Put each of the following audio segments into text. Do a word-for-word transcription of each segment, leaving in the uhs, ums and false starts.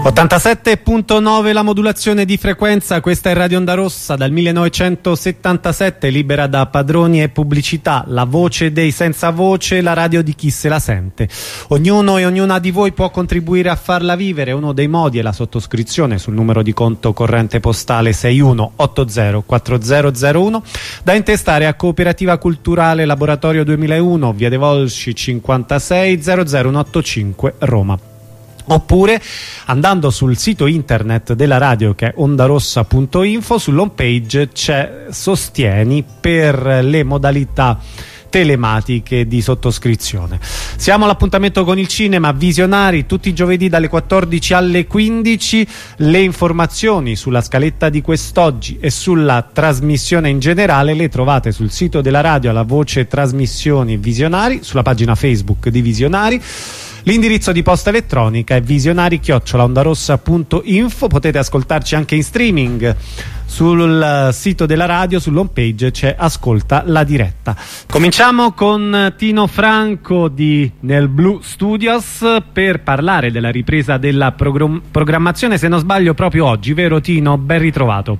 ottantasette virgola nove la modulazione di frequenza, questa è Radio Onda Rossa dal millenovecentosettantasette, libera da padroni e pubblicità, la voce dei senza voce, la radio di chi se la sente. Ognuno e ognuna di voi può contribuire a farla vivere, uno dei modi è la sottoscrizione sul numero di conto corrente postale sei uno otto zero quattro zero zero uno, da intestare a Cooperativa Culturale Laboratorio duemilauno, via De Volsci cinquantasei, zero zero centoottantacinque Roma. Oppure andando sul sito internet della radio, che è ondarossa punto info, sull'home page c'è Sostieni per le modalità telematiche di sottoscrizione. Siamo all'appuntamento con il cinema Visionari tutti i giovedì dalle quattordici alle quindici. Le informazioni sulla scaletta di quest'oggi e sulla trasmissione in generale le trovate sul sito della radio alla voce trasmissioni Visionari, sulla pagina Facebook di Visionari. L'indirizzo di posta elettronica è visionari chiocciola ondarossa punto info. Potete ascoltarci anche in streaming sul sito della radio, sull'home page c'è Ascolta la diretta. Cominciamo con Tino Franco di Nel Blu Studios per parlare della ripresa della program- programmazione, se non sbaglio proprio oggi, vero Tino? Ben ritrovato.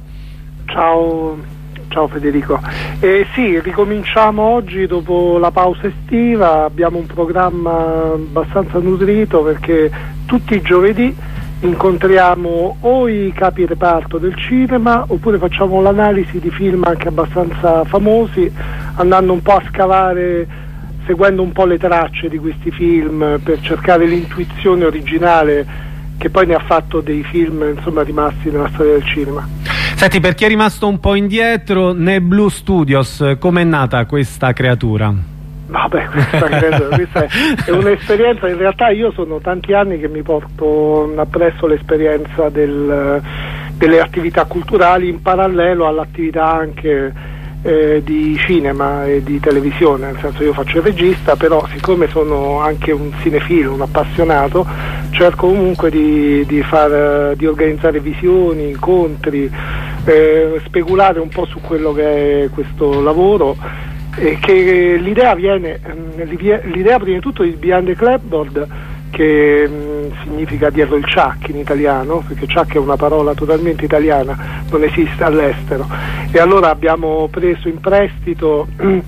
Ciao. Ciao Federico. Eh, sì, ricominciamo oggi dopo la pausa estiva, abbiamo un programma abbastanza nutrito perché tutti i giovedì incontriamo o i capi reparto del cinema oppure facciamo l'analisi di film anche abbastanza famosi, andando un po' a scavare, seguendo un po' le tracce di questi film per cercare l'intuizione originale che poi ne ha fatto dei film insomma rimasti nella storia del cinema. Senti, per chi è rimasto un po' indietro, Nel Blu Studios, com'è nata questa creatura? Vabbè, questa, creatura, questa è, è un'esperienza, in realtà io sono tanti anni che mi porto appresso l'esperienza del, delle attività culturali in parallelo all'attività anche eh, di cinema e di televisione, nel senso io faccio il regista, però siccome sono anche un cinefilo, un appassionato, cerco comunque di, di, far, di organizzare visioni, incontri, eh, speculare un po' su quello che è questo lavoro, e che l'idea viene, l'idea prima di tutto di Behind the Clapboard, che mh, significa dietro il chuck in italiano, perché chuck è una parola totalmente italiana, non esiste all'estero, e allora abbiamo preso in prestito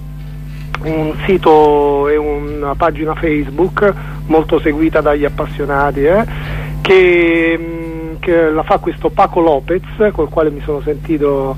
un sito e una pagina Facebook molto seguita dagli appassionati, eh, che, che la fa questo Paco Lopez, col quale mi sono sentito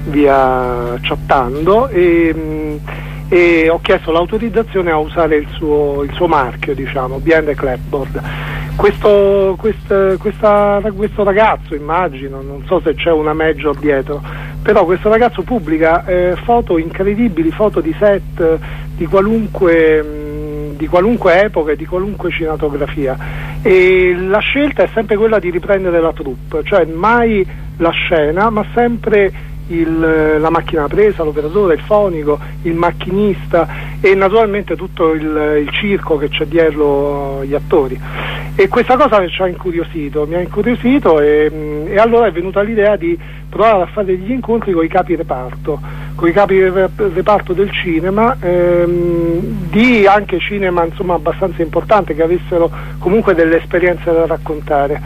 via chattando, e, e ho chiesto l'autorizzazione a usare il suo, il suo marchio, diciamo, Behind the Clapboard. Questo, quest, questa, questo ragazzo, immagino, non so se c'è una major dietro, però questo ragazzo pubblica eh, foto incredibili, foto di set di qualunque, mh, di qualunque epoca e di qualunque cinematografia, e la scelta è sempre quella di riprendere la troupe, cioè mai la scena ma sempre il, la macchina presa, l'operatore, il fonico, il macchinista e naturalmente tutto il, il circo che c'è dietro gli attori. E questa cosa ci ha incuriosito, mi ha incuriosito e, e allora è venuta l'idea di provare a fare degli incontri con i capi reparto, con i capi reparto del cinema, ehm, di anche cinema insomma abbastanza importante, che avessero comunque delle esperienze da raccontare.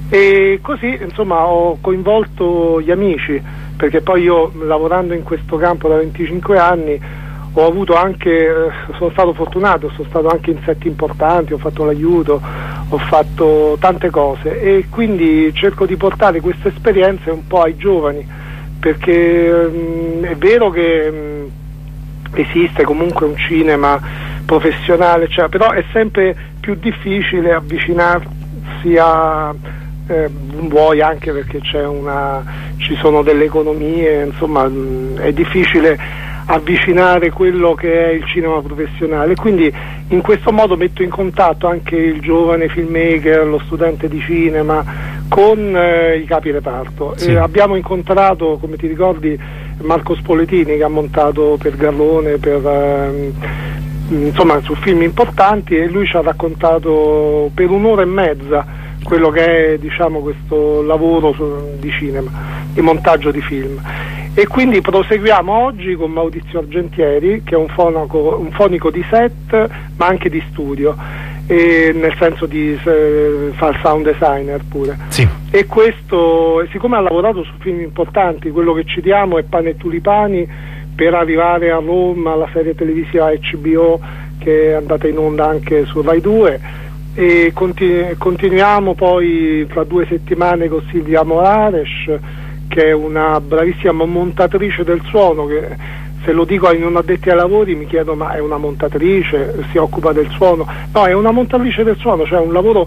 E così insomma ho coinvolto gli amici, perché poi io, lavorando in questo campo da venticinque anni, ho avuto anche, eh, sono stato fortunato, sono stato anche in set importanti, ho fatto l'aiuto, ho fatto tante cose, e quindi cerco di portare queste esperienze un po' ai giovani, perché mh, è vero che mh, esiste comunque un cinema professionale, cioè, però è sempre più difficile avvicinarsi a eh, vuoi anche perché c'è una, ci sono delle economie, insomma mh, è difficile avvicinare quello che è il cinema professionale, quindi in questo modo metto in contatto anche il giovane filmmaker, lo studente di cinema con eh, i capi reparto. Sì. E abbiamo incontrato, come ti ricordi, Marco Spoletini, che ha montato per Garrone, per eh, insomma su film importanti, e lui ci ha raccontato per un'ora e mezza quello che è, diciamo, questo lavoro su, di cinema, di montaggio di film. E quindi proseguiamo oggi con Maurizio Argentieri, che è un fonico, un fonico di set ma anche di studio, e nel senso di eh, far sound designer pure. Sì. E questo, siccome ha lavorato su film importanti, quello che citiamo è Pane e Tulipani, per arrivare a Roma alla serie televisiva H B O che è andata in onda anche su Rai due, e continu- continuiamo poi tra due settimane con Silvia Morares, che è una bravissima montatrice del suono, che se lo dico ai non addetti ai lavori mi chiedo: ma è una montatrice, si occupa del suono? No, è una montatrice del suono, cioè un lavoro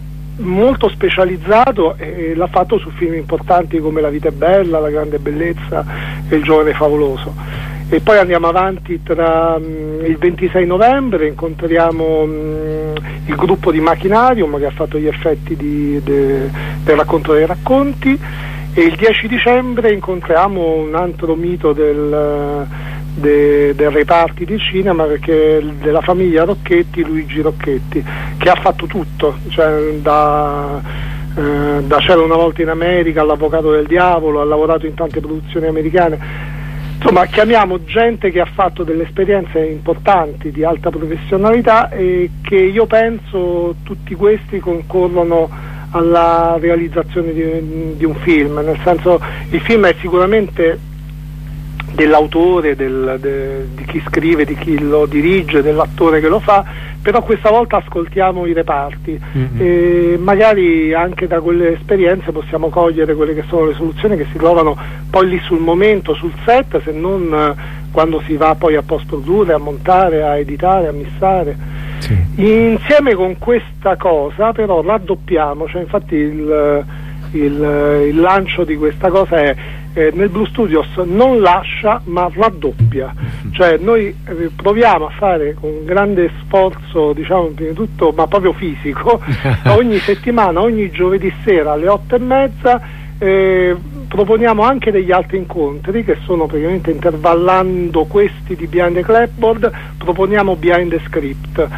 molto specializzato, e l'ha fatto su film importanti come La vita è bella, La grande bellezza e Il giovane favoloso. E poi andiamo avanti tra mh, il ventisei novembre incontriamo mh, il gruppo di Machinarium che ha fatto gli effetti di, de, del racconto dei racconti, e il dieci dicembre incontriamo un altro mito del, de, del reparti di cinema, perché della famiglia Rocchetti, Luigi Rocchetti, che ha fatto tutto, cioè da, eh, da C'era una volta in America all'Avvocato del diavolo, ha lavorato in tante produzioni americane. Insomma, chiamiamo gente che ha fatto delle esperienze importanti di alta professionalità e che io penso tutti questi concorrono alla realizzazione di, di un film, nel senso, il film è sicuramente dell'autore, del, de, di chi scrive, di chi lo dirige, dell'attore che lo fa, però questa volta ascoltiamo i reparti, mm-hmm. e magari anche da quelle esperienze possiamo cogliere quelle che sono le soluzioni che si trovano poi lì sul momento, sul set, se non eh, quando si va poi a post-produrre, a montare, a editare, a missare. Sì. Insieme con questa cosa però raddoppiamo, cioè infatti il, il, il lancio di questa cosa è eh, nel Blue Studios non lascia ma raddoppia, cioè noi eh, proviamo a fare con grande sforzo, diciamo prima di tutto, ma proprio fisico, ogni settimana, ogni giovedì sera alle otto e mezza eh, proponiamo anche degli altri incontri che sono praticamente, intervallando questi di Behind the Clapboard, proponiamo Behind the Script,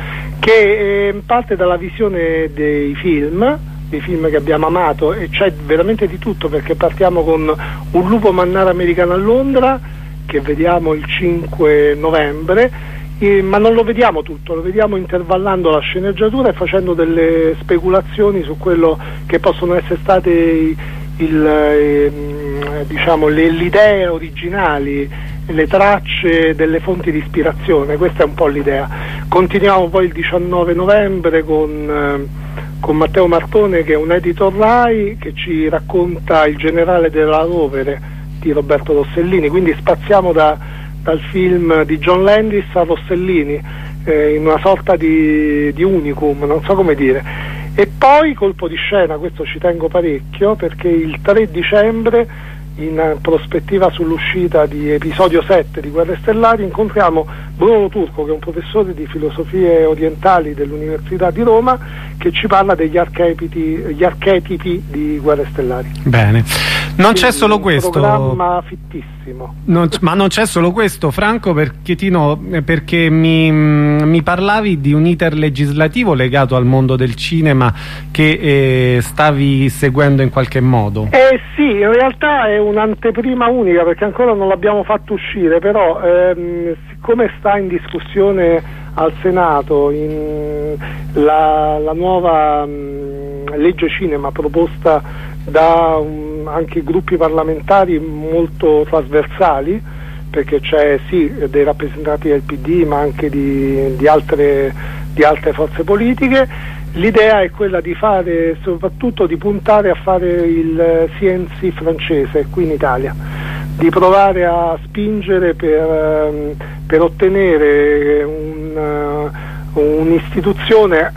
che eh, parte dalla visione dei film dei film che abbiamo amato, e c'è veramente di tutto, perché partiamo con Un lupo mannaro americano a Londra, che vediamo il cinque novembre, eh, ma non lo vediamo tutto, lo vediamo intervallando la sceneggiatura e facendo delle speculazioni su quello che possono essere state il, il, eh, diciamo le, le idee originali, le tracce delle fonti di ispirazione. Questa è un po' l'idea. Continuiamo poi il diciannove novembre con eh, con Matteo Martone, che è un editor Rai, che ci racconta Il generale della rovere di Roberto Rossellini, quindi spaziamo da, dal film di John Landis a Rossellini, eh, in una sorta di, di unicum, non so come dire. E poi colpo di scena, questo ci tengo parecchio, perché il tre dicembre, in prospettiva sull'uscita di episodio sette di Guerre Stellari, incontriamo Bruno Turco, che è un professore di filosofie orientali dell'Università di Roma, che ci parla degli archetipi, gli archetipi di Guerre Stellari. Bene, non c'è solo questo. Un programma fittissimo. Non ma non c'è solo questo, Franco, perché, Tino, perché mi, mi parlavi di un iter legislativo legato al mondo del cinema che eh, stavi seguendo in qualche modo. Eh sì, in realtà è un'anteprima unica, perché ancora non l'abbiamo fatto uscire, però ehm, siccome sta in discussione al Senato in la, la nuova mh, legge cinema proposta da um, anche gruppi parlamentari molto trasversali, perché c'è sì dei rappresentanti del P D ma anche di, di, altre, di altre forze politiche, l'idea è quella di fare, soprattutto di puntare a fare il C N C francese qui in Italia, di provare a spingere per, per ottenere un, un'istituzione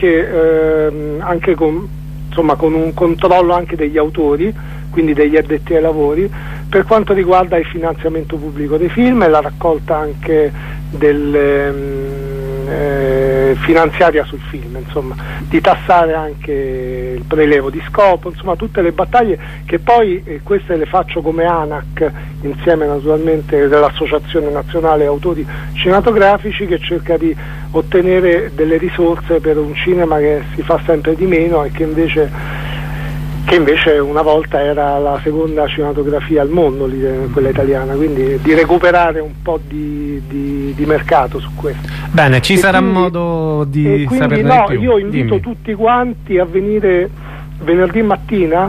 anche, eh, anche con, insomma, con un controllo anche degli autori, quindi degli addetti ai lavori, per quanto riguarda il finanziamento pubblico dei film e la raccolta anche del eh, finanziaria sul film, insomma, di tassare anche il prelevo di scopo, insomma tutte le battaglie che poi eh, queste le faccio come ANAC, insieme naturalmente dell'Associazione Nazionale Autori Cinematografici, che cerca di ottenere delle risorse per un cinema che si fa sempre di meno e che invece che invece una volta era la seconda cinematografia al mondo, quella italiana, quindi di recuperare un po' di, di, di mercato su questo. Bene, ci e sarà quindi, modo di quindi saperne no, di più. io invito Dimmi. tutti quanti a venire venerdì mattina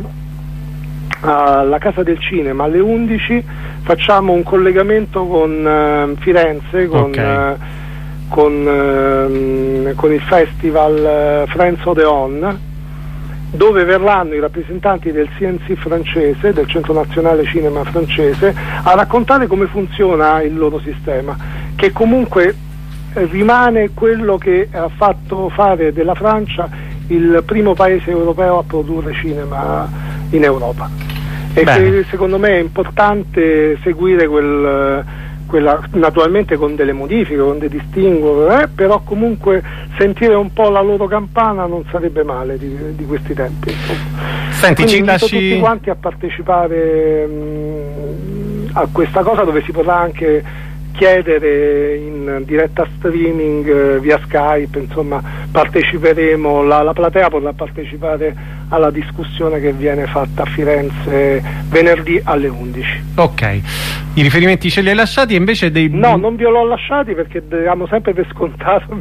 alla Casa del Cinema alle undici, facciamo un collegamento con uh, Firenze, con, okay. uh, con, uh, con il festival uh, Friends Odeon, dove verranno i rappresentanti del C N C francese, del Centro Nazionale Cinema francese, a raccontare come funziona il loro sistema, che comunque rimane quello che ha fatto fare della Francia il primo paese europeo a produrre cinema in Europa. E che secondo me è importante seguire quel, quella, naturalmente con delle modifiche, con dei distinguo, eh, però comunque sentire un po' la loro campana non sarebbe male di, di questi tempi. Senti, Quindi ci invito lasci... tutti quanti a partecipare mh, a questa cosa, dove si potrà anche chiedere in diretta streaming eh, via Skype, insomma parteciperemo, la, la platea potrà partecipare alla discussione che viene fatta a Firenze venerdì alle undici. Ok, i riferimenti ce li hai lasciati e invece dei... No, non ve l'ho lasciati perché diamo sempre per scontato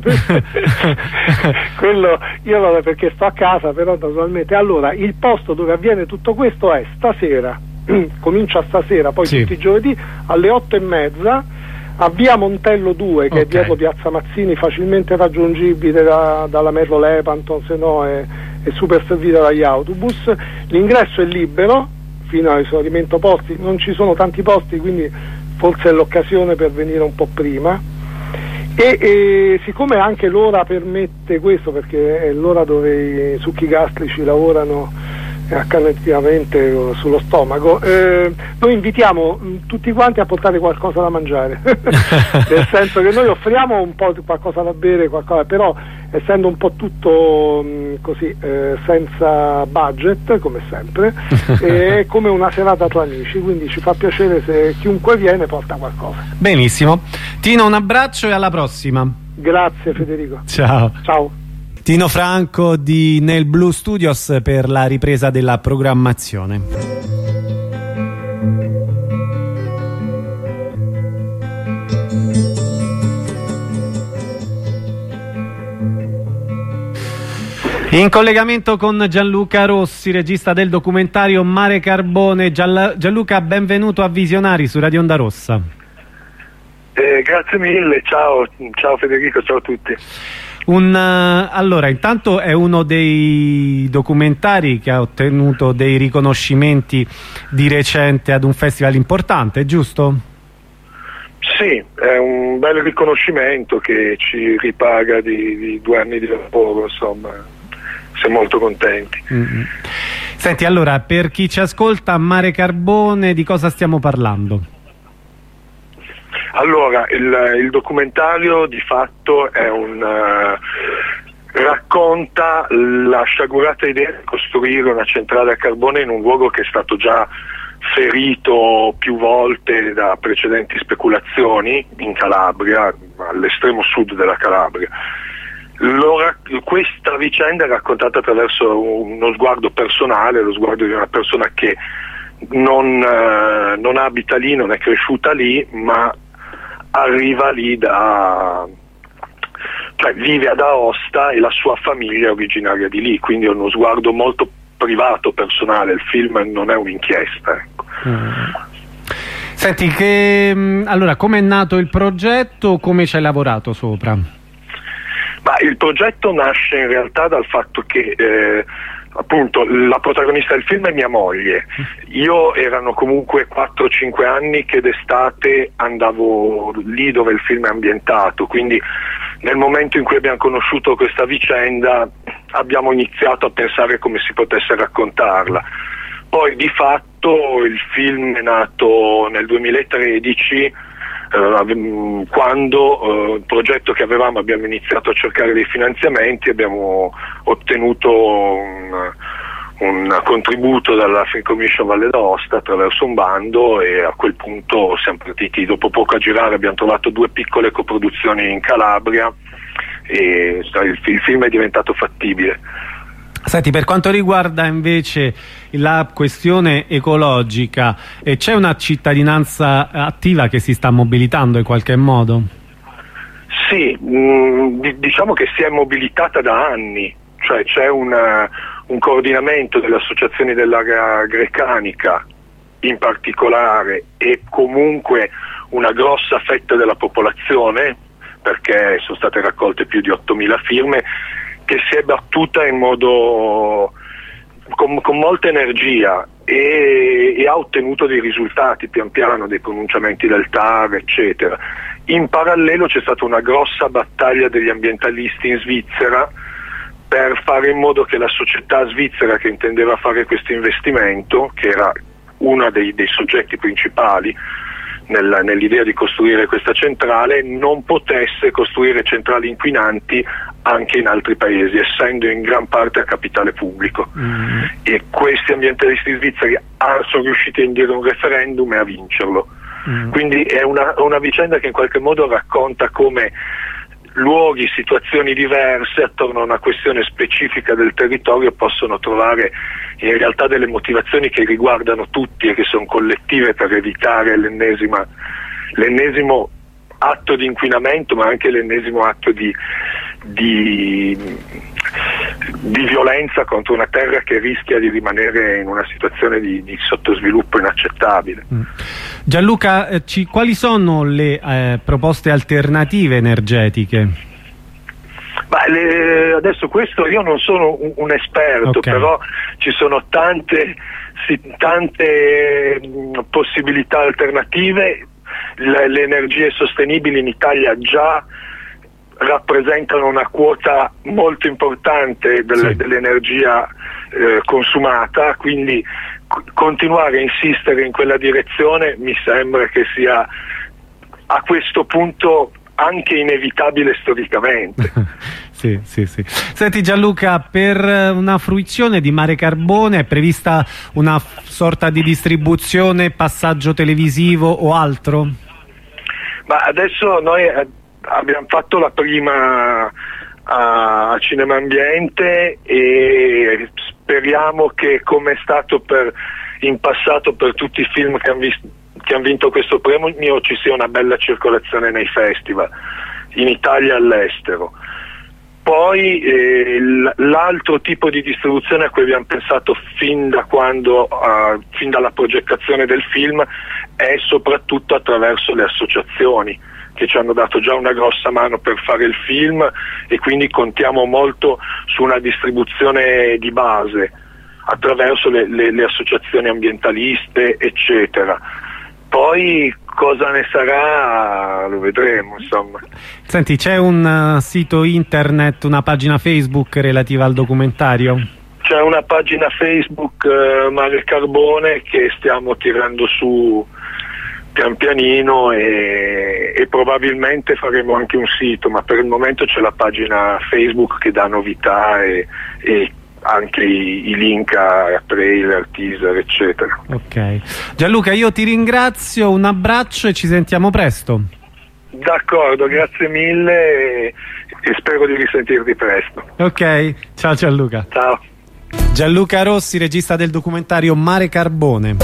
quello, io lo perché sto a casa, però naturalmente. Allora, il posto dove avviene tutto questo è stasera, comincia stasera, poi sì. tutti i giovedì alle otto e mezza a via Montello due, che okay. è dietro Piazza Mazzini, facilmente raggiungibile da, dalla Merlo Lepanton, se no è, è super servita dagli autobus. L'ingresso è libero fino all'esaurimento posti, non ci sono tanti posti, quindi forse è l'occasione per venire un po' prima. E, e siccome anche l'ora permette questo, perché è l'ora dove i succhi gastrici lavorano accanettivamente sullo stomaco, eh, noi invitiamo mh, tutti quanti a portare qualcosa da mangiare nel senso che noi offriamo un po' di qualcosa da bere, qualcosa, però essendo un po' tutto mh, così eh, senza budget come sempre è come una serata tra amici, quindi ci fa piacere se chiunque viene porta qualcosa. Benissimo, Tino, un abbraccio e alla prossima. Grazie Federico. Ciao. Ciao. Tino Franco di Nel Blue Studios per la ripresa della programmazione. In collegamento con Gianluca Rossi, regista del documentario Mare Carbone. Gianluca, benvenuto a Visionari su Radio Onda Rossa. Eh, grazie mille, ciao, ciao Federico, ciao a tutti. Un, uh, allora, intanto è uno dei documentari che ha ottenuto dei riconoscimenti di recente ad un festival importante, giusto? Sì, è un bel riconoscimento che ci ripaga di, di due anni di lavoro, insomma, siamo molto contenti. Mm-hmm. Senti, allora, per chi ci ascolta, Mare Carbone, di cosa stiamo parlando? Allora, il, il documentario di fatto è un uh, racconta la sciagurata idea di costruire una centrale a carbone in un luogo che è stato già ferito più volte da precedenti speculazioni in Calabria, all'estremo sud della Calabria. Allora, questa vicenda è raccontata attraverso uno sguardo personale, lo sguardo di una persona che non, uh, non abita lì, non è cresciuta lì, ma arriva lì da, cioè vive ad Aosta e la sua famiglia è originaria di lì, quindi è uno sguardo molto privato, personale. Il film non è un'inchiesta, ecco. Mm. Senti, che allora come è nato il progetto, come ci hai lavorato sopra? Ma il progetto nasce in realtà dal fatto che eh, appunto la protagonista del film è mia moglie. Io erano comunque quattro cinque anni che d'estate andavo lì dove il film è ambientato, quindi nel momento in cui abbiamo conosciuto questa vicenda abbiamo iniziato a pensare come si potesse raccontarla. Poi di fatto il film è nato nel duemilatredici, Uh, quando uh, il progetto che avevamo, abbiamo iniziato a cercare dei finanziamenti, abbiamo ottenuto un, un contributo dalla Film Commission Valle d'Aosta attraverso un bando, e a quel punto siamo partiti dopo poco a girare. Abbiamo trovato due piccole coproduzioni in Calabria e il, il film è diventato fattibile. Senti, per quanto riguarda invece la questione ecologica, eh, c'è una cittadinanza attiva che si sta mobilitando in qualche modo? Sì, mh, diciamo che si è mobilitata da anni, cioè c'è una, un coordinamento delle associazioni dell'area grecanica in particolare e comunque una grossa fetta della popolazione, perché sono state raccolte più di ottomila firme, che si è battuta in modo con, con molta energia e, e ha ottenuto dei risultati pian piano, dei pronunciamenti del T A R, eccetera. In parallelo c'è stata una grossa battaglia degli ambientalisti in Svizzera per fare in modo che la società svizzera che intendeva fare questo investimento, che era uno dei, dei soggetti principali nel, nell'idea di costruire questa centrale, non potesse costruire centrali inquinanti anche in altri paesi, essendo in gran parte a capitale pubblico. Mm. E questi ambientalisti svizzeri sono riusciti a indire un referendum e a vincerlo. Mm. Quindi è una, una vicenda che in qualche modo racconta come luoghi, situazioni diverse attorno a una questione specifica del territorio possono trovare in realtà delle motivazioni che riguardano tutti e che sono collettive per evitare l'ennesima, l'ennesimo atto di inquinamento, ma anche l'ennesimo atto di, di, di violenza contro una terra che rischia di rimanere in una situazione di, di sottosviluppo inaccettabile. Mm. Gianluca, eh, ci, quali sono le eh, proposte alternative energetiche? Beh, le, adesso questo io non sono un, un esperto, okay. Però ci sono tante, sì, tante mh, possibilità alternative. Le, le energie sostenibili in Italia già rappresentano una quota molto importante del, sì. dell'energia eh, consumata, quindi continuare a insistere in quella direzione mi sembra che sia a questo punto anche inevitabile storicamente. Sì, sì, sì. Senti Gianluca, per una fruizione di Mare Carbone è prevista una sorta di distribuzione, passaggio televisivo o altro? Ma adesso noi abbiamo fatto la prima a Cinema Ambiente e speriamo che, come è stato per, in passato per tutti i film che hanno visto che hanno vinto questo premio, ci sia una bella circolazione nei festival in Italia e all'estero. Poi eh, l'altro tipo di distribuzione a cui abbiamo pensato fin da quando, uh, fin dalla progettazione del film, è soprattutto attraverso le associazioni che ci hanno dato già una grossa mano per fare il film, e quindi contiamo molto su una distribuzione di base attraverso le, le, le associazioni ambientaliste, eccetera. Poi cosa ne sarà lo vedremo, insomma. Senti, c'è un uh, sito internet, una pagina Facebook relativa al documentario? C'è una pagina Facebook, uh, Mare Carbone, che stiamo tirando su pian pianino e, e probabilmente faremo anche un sito, ma per il momento c'è la pagina Facebook che dà novità e, e anche i, i link a trailer, teaser, eccetera. Ok. Gianluca, io ti ringrazio, un abbraccio e ci sentiamo presto. D'accordo, grazie mille e, e spero di risentirti presto. Ok, ciao Gianluca. Ciao. Gianluca Rossi, regista del documentario Mare Carbone.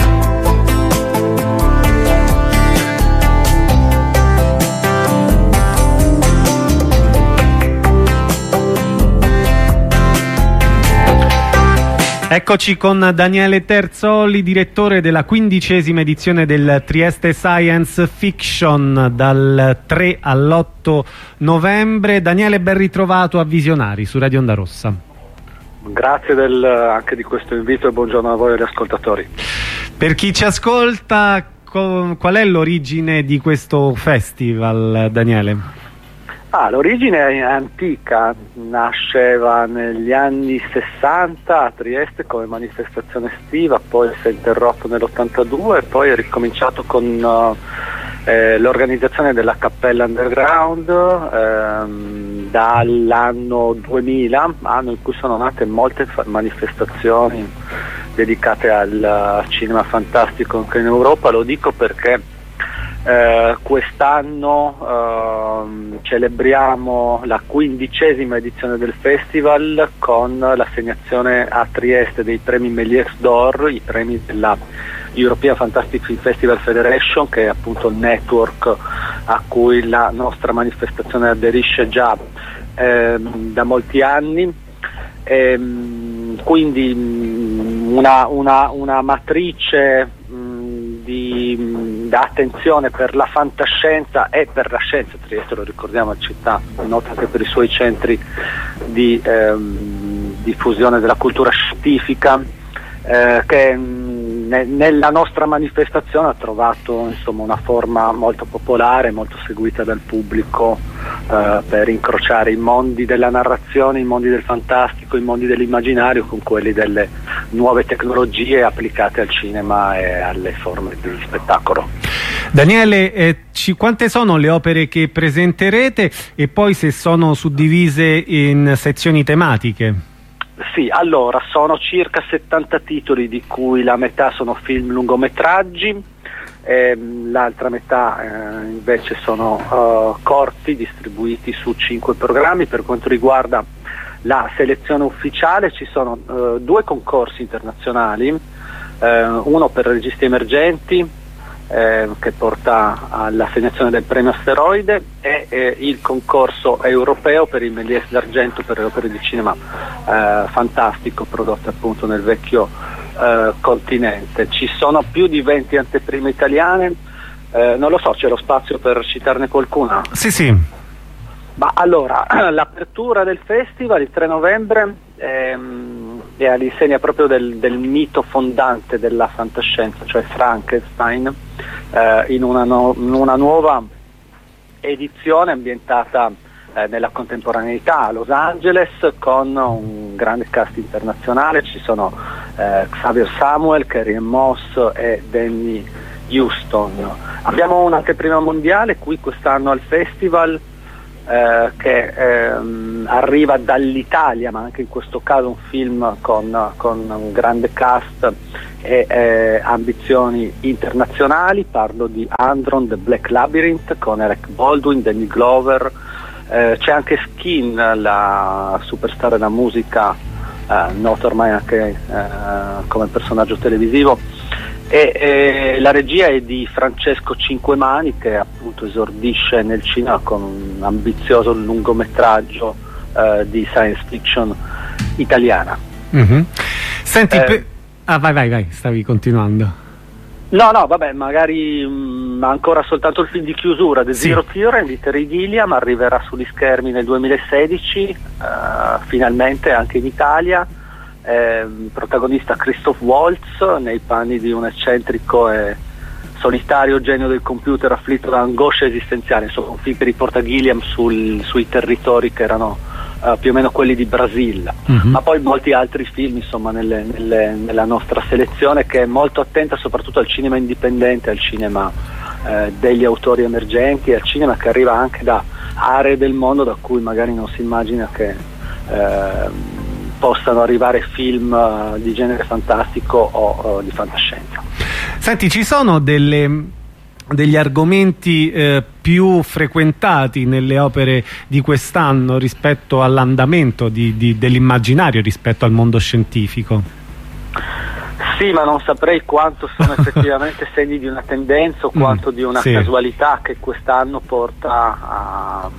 Eccoci con Daniele Terzoli, direttore della quindicesima edizione del Trieste Science Fiction dal tre all'otto novembre. Daniele, ben ritrovato a Visionari su Radio Onda Rossa. Grazie del, anche di questo invito e buongiorno a voi agli ascoltatori. Per chi ci ascolta, qual è l'origine di questo festival, Daniele? Ah, l'origine è antica, nasceva negli anni sessanta a Trieste come manifestazione estiva, poi si è interrotto nell'ottantadue e poi è ricominciato con uh, eh, l'organizzazione della Cappella Underground ehm, dall'anno duemila, anno in cui sono nate molte manifestazioni dedicate al uh, cinema fantastico anche in Europa. Lo dico perché Eh, quest'anno eh, celebriamo la quindicesima edizione del festival con l'assegnazione a Trieste dei premi Méliès d'Or, i premi della European Fantastic Film Festival Federation, che è appunto il network a cui la nostra manifestazione aderisce già eh, da molti anni. E, quindi una, una, una matrice mh, di mh, attenzione per la fantascienza e per la scienza. Trieste, lo ricordiamo, è città nota anche per i suoi centri di ehm, diffusione della cultura scientifica, eh, che mh, ne, nella nostra manifestazione ha trovato insomma una forma molto popolare, molto seguita dal pubblico, eh, per incrociare i mondi della narrazione, i mondi del fantastico, i mondi dell'immaginario con quelli delle nuove tecnologie applicate al cinema e alle forme di spettacolo. Daniele, eh, ci, quante sono le opere che presenterete e poi se sono suddivise in sezioni tematiche? Sì, allora sono circa settanta titoli, di cui la metà sono film lungometraggi, ehm, l'altra metà eh, invece sono uh, corti distribuiti su cinque programmi. Per quanto riguarda la selezione ufficiale ci sono uh, due concorsi internazionali, eh, uno per registi emergenti eh, che porta all'assegnazione del premio Asteroide e eh, il concorso europeo per il Méliès d'Argento per le opere di cinema eh, fantastico prodotte appunto nel vecchio eh, continente. Ci sono più di venti anteprime italiane, eh, non lo so, c'è lo spazio per citarne qualcuna? Sì, sì. Ma allora, l'apertura del festival il tre novembre ehm, è all'insegna proprio del, del mito fondante della fantascienza, cioè Frankenstein, eh, in, una no, in una nuova edizione ambientata eh, nella contemporaneità a Los Angeles, con un grande cast internazionale. Ci sono eh, Xavier Samuel, Carrie-Anne Moss e Danny Huston. Abbiamo un'anteprima mondiale qui quest'anno al festival, Eh, che ehm, arriva dall'Italia, ma anche in questo caso un film con, con un grande cast e eh, ambizioni internazionali. Parlo di Andron The Black Labyrinth con Alec Baldwin, Danny Glover, eh, c'è anche Skin, la superstar della musica, eh, nota ormai anche eh, come personaggio televisivo. E, e la regia è di Francesco Cinquemani, che appunto esordisce nel cinema con un ambizioso lungometraggio eh, di science fiction italiana. Mm-hmm. Senti, eh, pe- ah, vai, vai, vai, stavi continuando. No, no, vabbè, magari mh, ancora soltanto il film di chiusura, The Sì. Zero Theorem di Terry Gilliam, arriverà sugli schermi nel duemilasedici, eh, finalmente anche in Italia. Eh, protagonista Christoph Waltz nei panni di un eccentrico e solitario genio del computer afflitto da angoscia esistenziale. Insomma, un film che riporta Gilliam sul, sui territori che erano uh, più o meno quelli di Brasilla, mm-hmm. ma poi molti altri film insomma nelle, nelle, nella nostra selezione, che è molto attenta soprattutto al cinema indipendente, al cinema eh, degli autori emergenti, al cinema che arriva anche da aree del mondo da cui magari non si immagina che eh, possano arrivare film uh, di genere fantastico o uh, di fantascienza. Senti, ci sono delle, degli argomenti eh, più frequentati nelle opere di quest'anno rispetto all'andamento di, di, dell'immaginario rispetto al mondo scientifico? Sì, ma non saprei quanto sono effettivamente segni di una tendenza o quanto mm, di una sì. casualità che quest'anno porta a,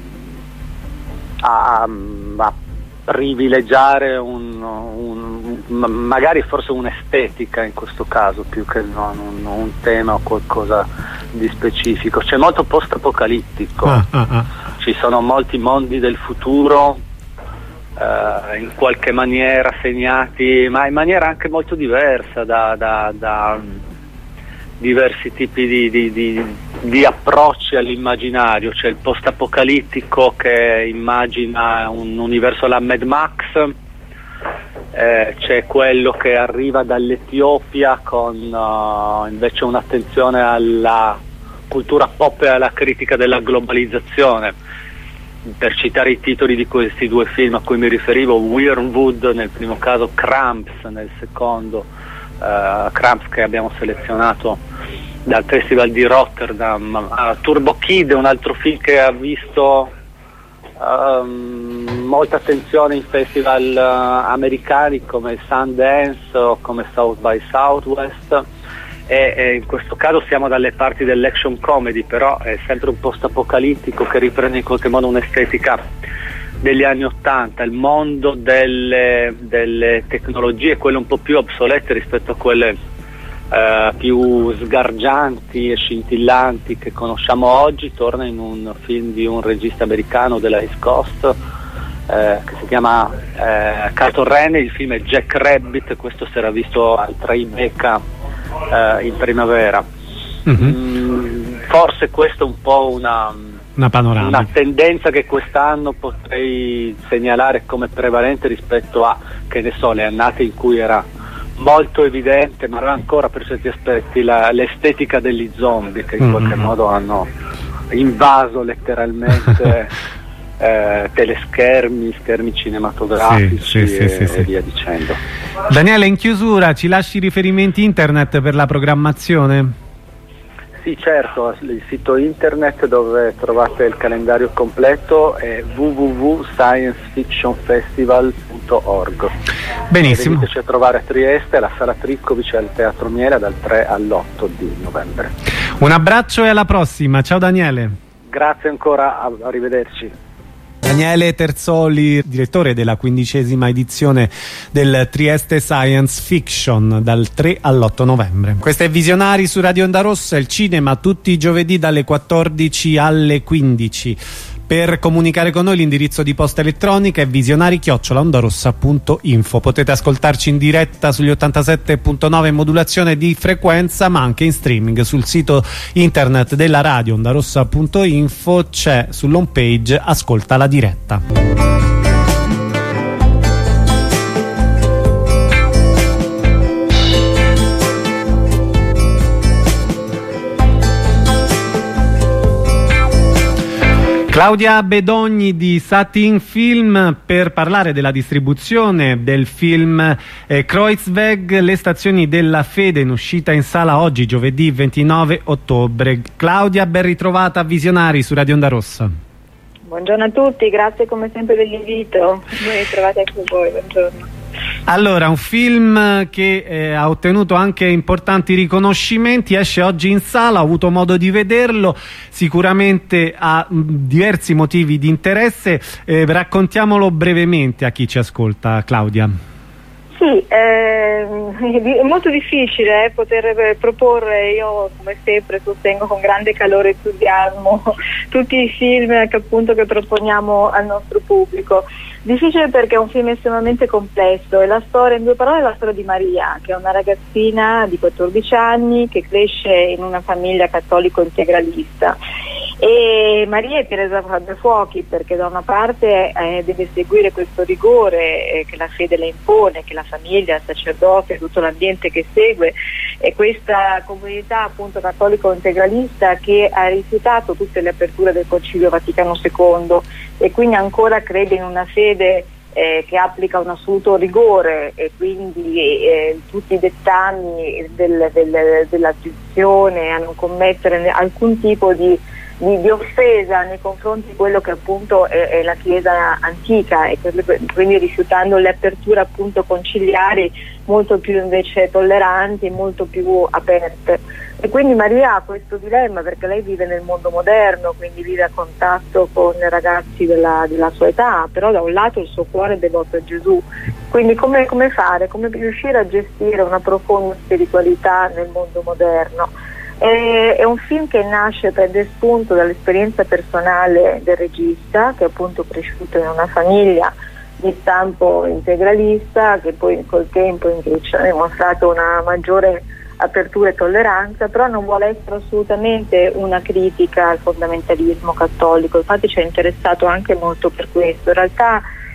a, a privilegiare un, un, magari forse un'estetica in questo caso più che non un, un tema o qualcosa di specifico. C'è molto post-apocalittico, ah, ah, ah. ci sono molti mondi del futuro eh, in qualche maniera segnati, ma in maniera anche molto diversa da, da, da diversi tipi di, di, di, di approcci all'immaginario. C'è il post-apocalittico che immagina un universo alla Mad Max, eh, c'è quello che arriva dall'Etiopia con uh, invece un'attenzione alla cultura pop e alla critica della globalizzazione. Per citare i titoli di questi due film a cui mi riferivo, Wormwood nel primo caso, Cramps nel secondo, uh, Cramps che abbiamo selezionato dal Festival di Rotterdam. uh, Turbo Kid è un altro film che ha visto um, molta attenzione in festival uh, americani come Sundance o come South by Southwest, e, e in questo caso siamo dalle parti dell'action comedy, però è sempre un post-apocalittico che riprende in qualche modo un'estetica degli anni Ottanta, il mondo delle, delle tecnologie, quelle un po' più obsolete rispetto a quelle Uh, più sgargianti e scintillanti che conosciamo oggi, torna in un film di un regista americano della East Coast uh, che si chiama uh, Carlton Rennie. Il film è Jack Rabbit, questo si era visto al Tribeca uh, in primavera. Mm-hmm. mm, forse questa è un po' una, una, panorama. una tendenza che quest'anno potrei segnalare come prevalente rispetto a, che ne so, le annate in cui era molto evidente, ma era ancora per certi aspetti la, l'estetica degli zombie che in mm-hmm. qualche modo hanno invaso letteralmente eh, teleschermi, schermi cinematografici, sì, sì, e, sì, sì, e via dicendo. Daniele, in chiusura ci lasci riferimenti internet per la programmazione? Sì, certo, il sito internet dove trovate il calendario completo è w w w punto science fiction festival punto org. Benissimo. Veniteci a trovare a Trieste, alla Sala Triccovice al Teatro Miele dal tre all'otto di novembre. Un abbraccio e alla prossima, ciao Daniele. Grazie ancora, arrivederci. Daniele Terzoli, direttore della quindicesima edizione del Trieste Science Fiction, dal tre all'otto novembre. Questo è Visionari su Radio Onda Rossa, il cinema tutti i giovedì dalle quattordici alle quindici. Per comunicare con noi l'indirizzo di posta elettronica è visionari chiocciola ondarossa punto info. Potete ascoltarci in diretta sugli ottantasette punto nove in modulazione di frequenza, ma anche in streaming sul sito internet della radio ondarossa punto info. C'è sull'home page Ascolta la diretta. Claudia Bedogni di Satin Film per parlare della distribuzione del film eh, Kreuzweg, le stazioni della fede, in uscita in sala oggi, giovedì ventinove ottobre. Claudia, ben ritrovata a Visionari su Radio Onda Rossa. Buongiorno a tutti, grazie come sempre dell'invito. Ben ritrovati anche voi, buongiorno. Allora, un film che eh, ha ottenuto anche importanti riconoscimenti, esce oggi in sala, ho avuto modo di vederlo, sicuramente ha mh, diversi motivi di interesse, eh, raccontiamolo brevemente a chi ci ascolta, Claudia. Sì, eh, è molto difficile eh, poter proporre, io come sempre sostengo con grande calore e entusiasmo tutti i film che appunto che proponiamo al nostro pubblico. Difficile perché è un film estremamente complesso, è la storia, in due parole, è la storia di Maria, che è una ragazzina di quattordici anni che cresce in una famiglia cattolico integralista. E Maria è presa fra due fuochi perché da una parte eh, deve seguire questo rigore eh, che la fede le impone, che la famiglia, il sacerdote, tutto l'ambiente che segue, e questa comunità appunto cattolico integralista che ha rifiutato tutte le aperture del Concilio Vaticano secondo e quindi ancora crede in una fede eh, che applica un assoluto rigore e quindi eh, tutti i dettami del, del, della tradizione a non commettere alcun tipo di Di, di offesa nei confronti di quello che appunto è, è la Chiesa antica, e quindi rifiutando le aperture appunto conciliari molto più invece tolleranti, molto più aperte. E quindi Maria ha questo dilemma perché lei vive nel mondo moderno, quindi vive a contatto con ragazzi della, della sua età, però da un lato il suo cuore è devoto a Gesù, quindi come, come fare, come riuscire a gestire una profonda spiritualità nel mondo moderno. È un film che nasce, prende spunto dall'esperienza personale del regista, che è appunto cresciuto in una famiglia di stampo integralista, che poi col tempo invece ha dimostrato una maggiore apertura e tolleranza, però non vuole essere assolutamente una critica al fondamentalismo cattolico, infatti ci è interessato anche molto per questo. In realtà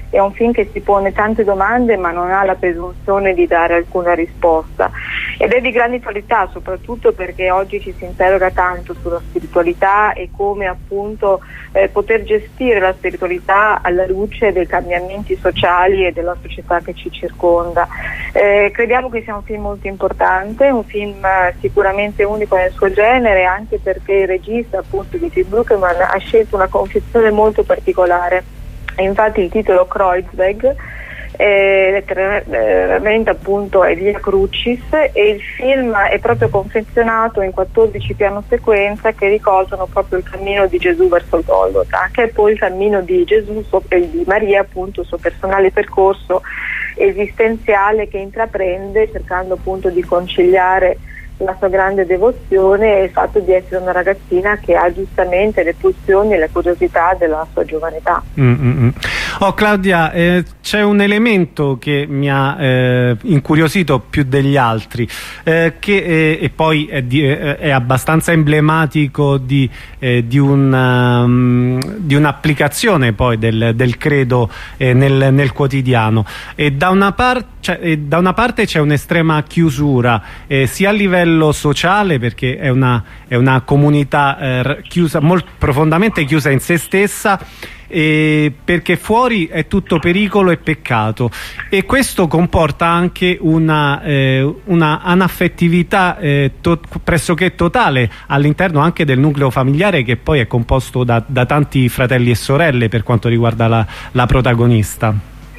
è un film che si pone tante domande ma non ha la presunzione di dare alcuna risposta, ed è di grande attualità soprattutto perché oggi ci si interroga tanto sulla spiritualità e come appunto eh, poter gestire la spiritualità alla luce dei cambiamenti sociali e della società che ci circonda. Eh, crediamo che sia un film molto importante, un film eh, sicuramente unico nel suo genere, anche perché il regista appunto di Tim Bruckmann ha scelto una confezione molto particolare. E infatti il titolo Kreuzweg eh, letteralmente appunto è Via Crucis, e il film è proprio confezionato in quattordici piano sequenza che ricordano proprio il cammino di Gesù verso il Golgota, che è poi il cammino di Gesù e di Maria, appunto il suo personale percorso esistenziale che intraprende cercando appunto di conciliare la sua grande devozione e il fatto di essere una ragazzina che ha giustamente le pulsioni e le curiosità della sua giovane età. Mm-hmm. Oh Claudia, eh, c'è un elemento che mi ha eh, incuriosito più degli altri, eh, che eh, e poi è, di, eh, è abbastanza emblematico di, eh, di, un, um, di un'applicazione poi del, del credo eh, nel, nel quotidiano. E da una, par cioè, eh, da una parte c'è un'estrema chiusura eh, sia a livello sociale, perché è una, è una comunità eh, chiusa, molto profondamente chiusa in se stessa, e perché fuori è tutto pericolo e peccato, e questo comporta anche una, eh, una anaffettività eh, to pressoché totale all'interno anche del nucleo familiare, che poi è composto da, da tanti fratelli e sorelle per quanto riguarda la, la protagonista.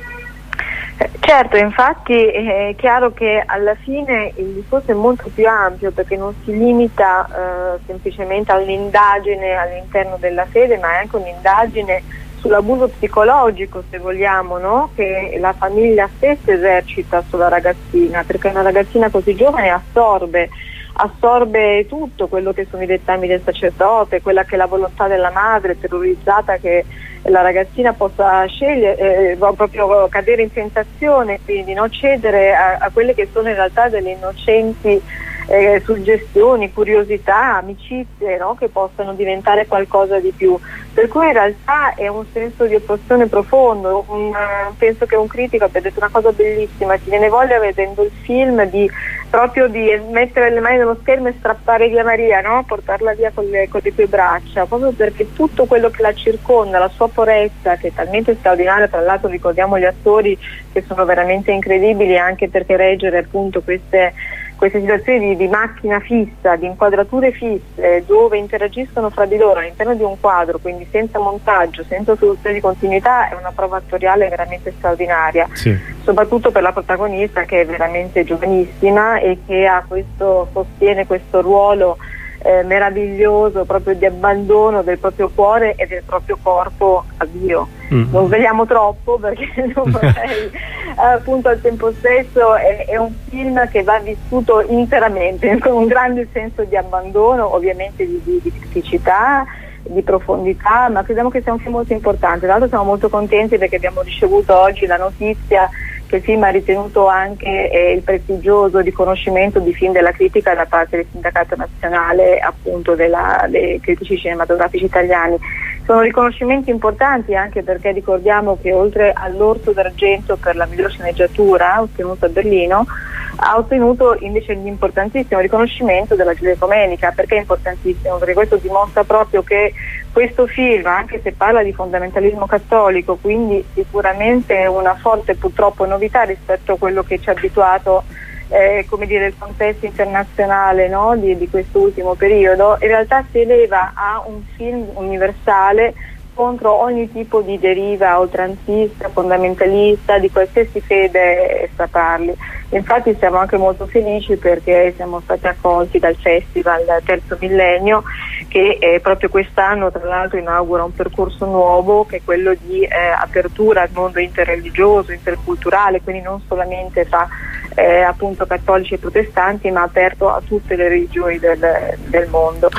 Certo, infatti è chiaro che alla fine il discorso è molto più ampio, perché non si limita eh, semplicemente all'indagine all'interno della fede, ma è anche un'indagine sull'abuso psicologico, se vogliamo, no? Che la famiglia stessa esercita sulla ragazzina, perché una ragazzina così giovane assorbe assorbe tutto quello che sono i dettami del sacerdote, quella che è la volontà della madre terrorizzata che la ragazzina possa scegliere, eh, proprio cadere in tentazione, quindi no? Cedere a, a quelle che sono in realtà delle innocenti eh, suggestioni, curiosità, amicizie, no? Che possano diventare qualcosa di più. Per cui in realtà è un senso di oppressione profondo. Un, penso che un critico abbia detto una cosa bellissima: ti viene voglia vedendo il film di proprio di mettere le mani nello schermo e strappare via Maria, no? Portarla via con le, con le tue braccia, proprio perché tutto quello che la circonda, la sua purezza, che è talmente straordinaria, tra l'altro ricordiamo gli attori che sono veramente incredibili, anche perché reggere appunto queste queste situazioni di, di macchina fissa, di inquadrature fisse, dove interagiscono fra di loro all'interno di un quadro, quindi senza montaggio, senza soluzione di continuità, è una prova attoriale veramente straordinaria, sì. Soprattutto per la protagonista, che è veramente giovanissima e che ha questo, sostiene questo ruolo eh, meraviglioso proprio di abbandono del proprio cuore e del proprio corpo a Dio. Mm. Non svegliamo troppo perché non vorrei, appunto al tempo stesso è, è un film che va vissuto interamente con un grande senso di abbandono, ovviamente di, di, di criticità, di profondità, ma crediamo che sia un film molto importante. Tra l'altro siamo molto contenti perché abbiamo ricevuto oggi la notizia che il film ha ricevuto anche eh, il prestigioso riconoscimento di film della critica da parte del Sindacato Nazionale appunto della, dei critici cinematografici italiani. Sono riconoscimenti importanti anche perché ricordiamo che oltre all'Orso d'Argento per la miglior sceneggiatura ottenuto a Berlino, ha ottenuto invece l'importantissimo riconoscimento della Giulia Ecumenica. Perché è importantissimo? Perché questo dimostra proprio che questo film, anche se parla di fondamentalismo cattolico, quindi sicuramente una forte purtroppo novità rispetto a quello che ci ha abituato eh, come dire, il contesto internazionale, no? di, di questo ultimo periodo, in realtà si eleva a un film universale contro ogni tipo di deriva oltranzista, fondamentalista, di qualsiasi fede essa parli. Infatti siamo anche molto felici perché siamo stati accolti dal Festival Terzo Millennio, che eh, proprio quest'anno tra l'altro inaugura un percorso nuovo, che è quello di eh, apertura al mondo interreligioso, interculturale, quindi non solamente tra eh, appunto cattolici e protestanti, ma aperto a tutte le religioni del, del mondo.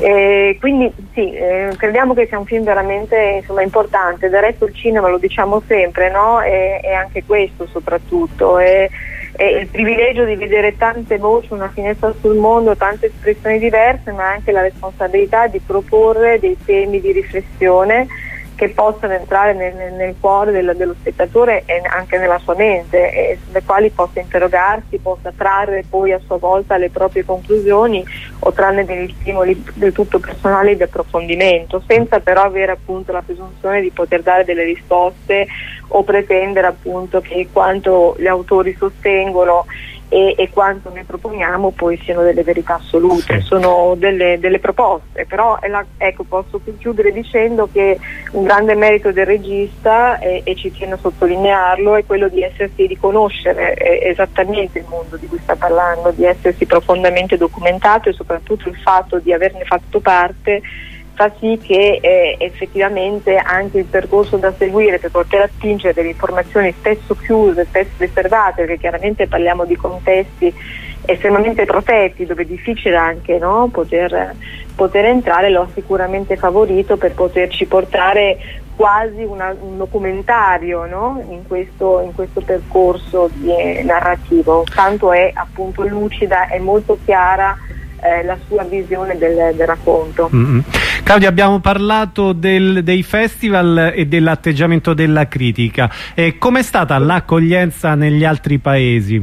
E quindi sì, eh, crediamo che sia un film veramente insomma importante. Del resto il cinema, lo diciamo sempre, no? E, e anche questo soprattutto è, è il privilegio di vedere tante voci, una finestra sul mondo, tante espressioni diverse, ma anche la responsabilità di proporre dei temi di riflessione che possano entrare nel, nel cuore del, dello spettatore e anche nella sua mente, e sulle quali possa interrogarsi, possa trarre poi a sua volta le proprie conclusioni o trarne degli stimoli del tutto personali di approfondimento, senza però avere appunto la presunzione di poter dare delle risposte o pretendere appunto che quanto gli autori sostengono E, e quanto ne proponiamo poi siano delle verità assolute, sì. sono delle, delle proposte, però è la, ecco, posso chiudere dicendo che un grande merito del regista, e, e ci tiene a sottolinearlo, è quello di essersi di conoscere eh, esattamente il mondo di cui sta parlando, di essersi profondamente documentato, e soprattutto il fatto di averne fatto parte fa sì che eh, effettivamente anche il percorso da seguire per poter attingere delle informazioni spesso chiuse, spesso riservate, perché chiaramente parliamo di contesti estremamente protetti, dove è difficile anche, no, poter, poter entrare, lo ha sicuramente favorito per poterci portare quasi una, un documentario, no, in, questo, in questo percorso di, eh, narrativo, tanto è appunto lucida e molto chiara Eh, la sua visione del, del racconto. Mm-hmm. Claudia, abbiamo parlato del, dei festival e dell'atteggiamento della critica. Eh, com'è stata l'accoglienza negli altri paesi?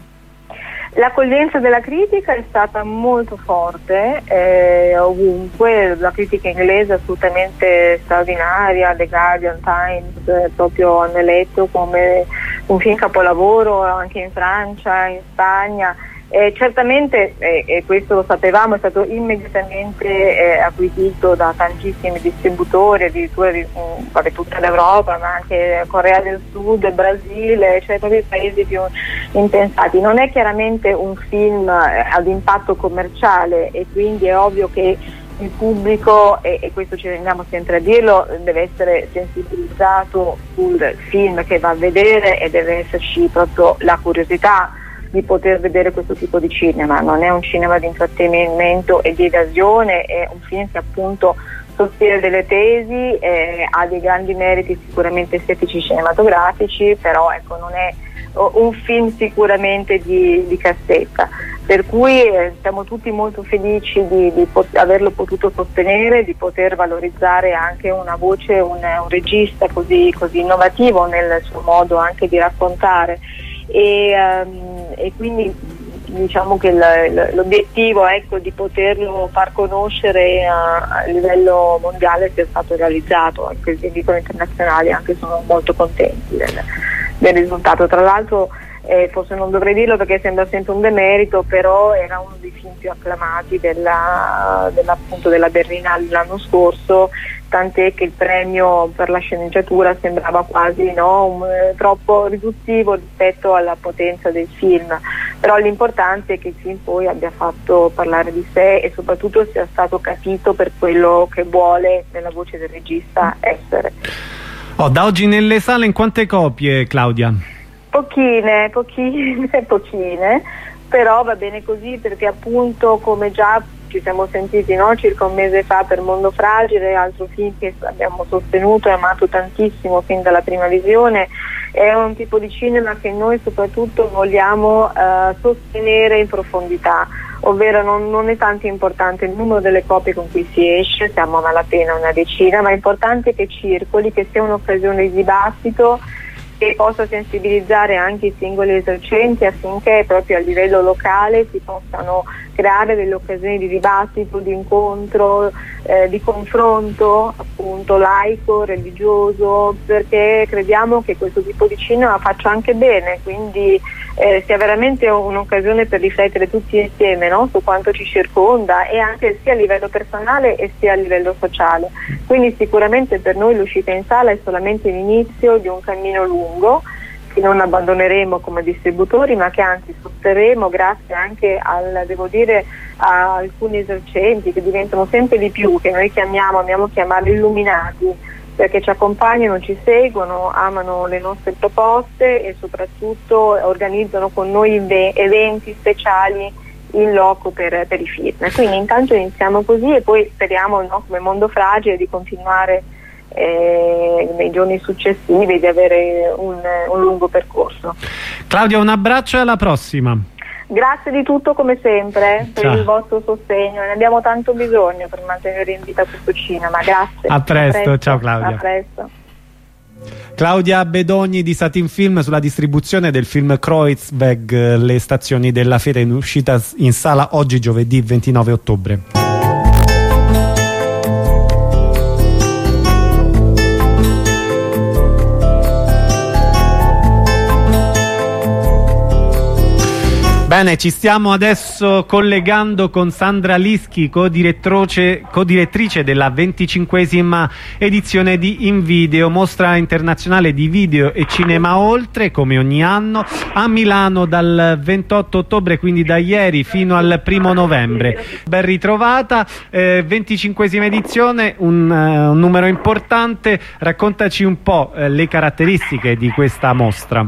L'accoglienza della critica è stata molto forte, eh, ovunque. La critica inglese è assolutamente straordinaria, The Guardian, Times eh, proprio hanno eletto come un film capolavoro anche in Francia, in Spagna. Eh, certamente, eh, e questo lo sapevamo, è stato immediatamente eh, acquisito da tantissimi distributori, addirittura di mh, tutta l'Europa, ma anche Corea del Sud, Brasile, cioè proprio i paesi più impensati. Non è chiaramente un film eh, ad impatto commerciale, e quindi è ovvio che il pubblico, e, e questo ci rendiamo sempre a dirlo, deve essere sensibilizzato sul film che va a vedere, e deve esserci proprio la curiosità di poter vedere questo tipo di cinema. Non è un cinema di intrattenimento e di evasione, è un film che appunto sostiene delle tesi, eh, ha dei grandi meriti sicuramente estetici cinematografici, però ecco, non è un film sicuramente di, di cassetta, per cui eh, siamo tutti molto felici di, di pot- averlo potuto sostenere, di poter valorizzare anche una voce, un, un regista così, così innovativo nel suo modo anche di raccontare. E, um, e quindi diciamo che l- l'obiettivo, ecco, di poterlo far conoscere a, a livello mondiale sia stato realizzato. Anche gli editori internazionali anche sono molto contenti del, del risultato. Tra l'altro eh, forse non dovrei dirlo perché sembra sempre un demerito, però era uno dei film più acclamati della, della, appunto della Berlinale l'anno scorso, tant'è che il premio per la sceneggiatura sembrava quasi, no, un, eh, troppo riduttivo rispetto alla potenza del film, però l'importante è che il film poi abbia fatto parlare di sé e soprattutto sia stato capito per quello che vuole nella voce del regista essere. Oh, da oggi nelle sale in quante copie, Claudia? Pochine, pochine, pochine, però va bene così, perché appunto, come già ci siamo sentiti, no, circa un mese fa per Mondo Fragile, altro film che abbiamo sostenuto e amato tantissimo fin dalla prima visione, è un tipo di cinema che noi soprattutto vogliamo eh, sostenere in profondità, ovvero non, non è tanto importante il numero delle copie con cui si esce, siamo a malapena una decina, ma è importante che circoli, che sia un'occasione di dibattito, che possa sensibilizzare anche i singoli esercenti affinché proprio a livello locale si possano creare delle occasioni di dibattito, di incontro, eh, di confronto appunto laico, religioso, perché crediamo che questo tipo di cinema faccia anche bene, quindi eh, sia veramente un'occasione per riflettere tutti insieme, no, su quanto ci circonda, e anche sia a livello personale e sia a livello sociale. Quindi sicuramente per noi l'uscita in sala è solamente l'inizio di un cammino lungo che non abbandoneremo come distributori, ma che anzi sosterremo grazie anche al, devo dire, a alcuni esercenti che diventano sempre di più, che noi chiamiamo, amiamo chiamarli illuminati, perché ci accompagnano, ci seguono, amano le nostre proposte e soprattutto organizzano con noi eventi speciali in loco per, per i film. Quindi intanto iniziamo così e poi speriamo, no, come Mondo Fragile, di continuare eh, nei giorni successivi, di avere un, un lungo percorso. Claudia, un abbraccio e alla prossima. Grazie di tutto come sempre per Ciao. il vostro sostegno, ne abbiamo tanto bisogno per mantenere in vita questo cinema. Grazie. A presto, a presto. Ciao Claudia. A presto. Claudia Bedogni di Satin Film sulla distribuzione del film Kreuzweg, Le stazioni della fede, in uscita in sala oggi giovedì ventinove ottobre. Bene, ci stiamo adesso collegando con Sandra Lischi, co-direttrice, co-direttrice della venticinquesima edizione di Invideo, mostra internazionale di video e cinema oltre, come ogni anno, a Milano dal ventotto ottobre, quindi da ieri fino al primo novembre. Ben ritrovata, eh, venticinquesima edizione, un, uh, un numero importante. Raccontaci un po' eh, le caratteristiche di questa mostra.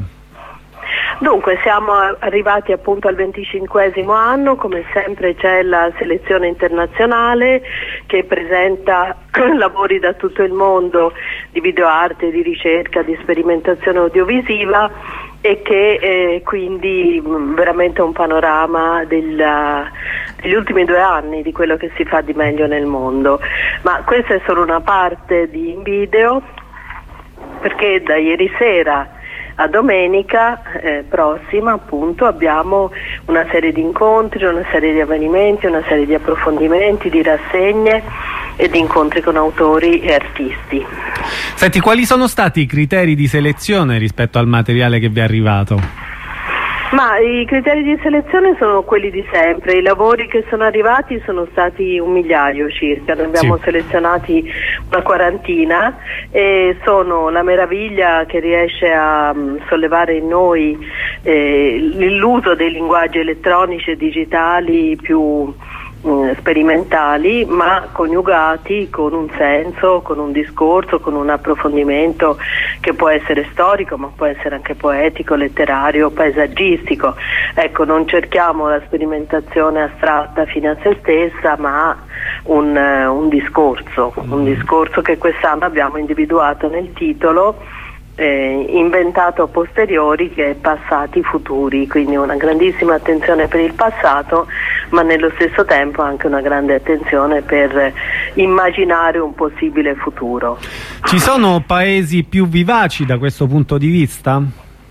Dunque, siamo arrivati appunto al venticinquesimo anno, come sempre c'è la selezione internazionale che presenta lavori da tutto il mondo di videoarte, di ricerca, di sperimentazione audiovisiva e che eh, quindi mh, veramente un panorama della, degli ultimi due anni di quello che si fa di meglio nel mondo. Ma questa è solo una parte di Invideo, perché da ieri sera a domenica eh, prossima appunto abbiamo una serie di incontri, una serie di avvenimenti, una serie di approfondimenti, di rassegne e di incontri con autori e artisti. Senti, quali sono stati i criteri di selezione rispetto al materiale che vi è arrivato? Ma i criteri di selezione sono quelli di sempre, i lavori che sono arrivati sono stati un migliaio circa, ne abbiamo sì. selezionati una quarantina e sono la meraviglia che riesce a um, sollevare in noi eh, l'uso dei linguaggi elettronici e digitali più sperimentali, ma coniugati con un senso, con un discorso, con un approfondimento che può essere storico, ma può essere anche poetico, letterario, paesaggistico. Ecco, non cerchiamo la sperimentazione astratta fine a se stessa, ma un, un discorso, un discorso che quest'anno abbiamo individuato nel titolo, Eh, inventato a posteriori, che è Passati Futuri, quindi una grandissima attenzione per il passato, ma nello stesso tempo anche una grande attenzione per immaginare un possibile futuro. Ci sono paesi più vivaci da questo punto di vista?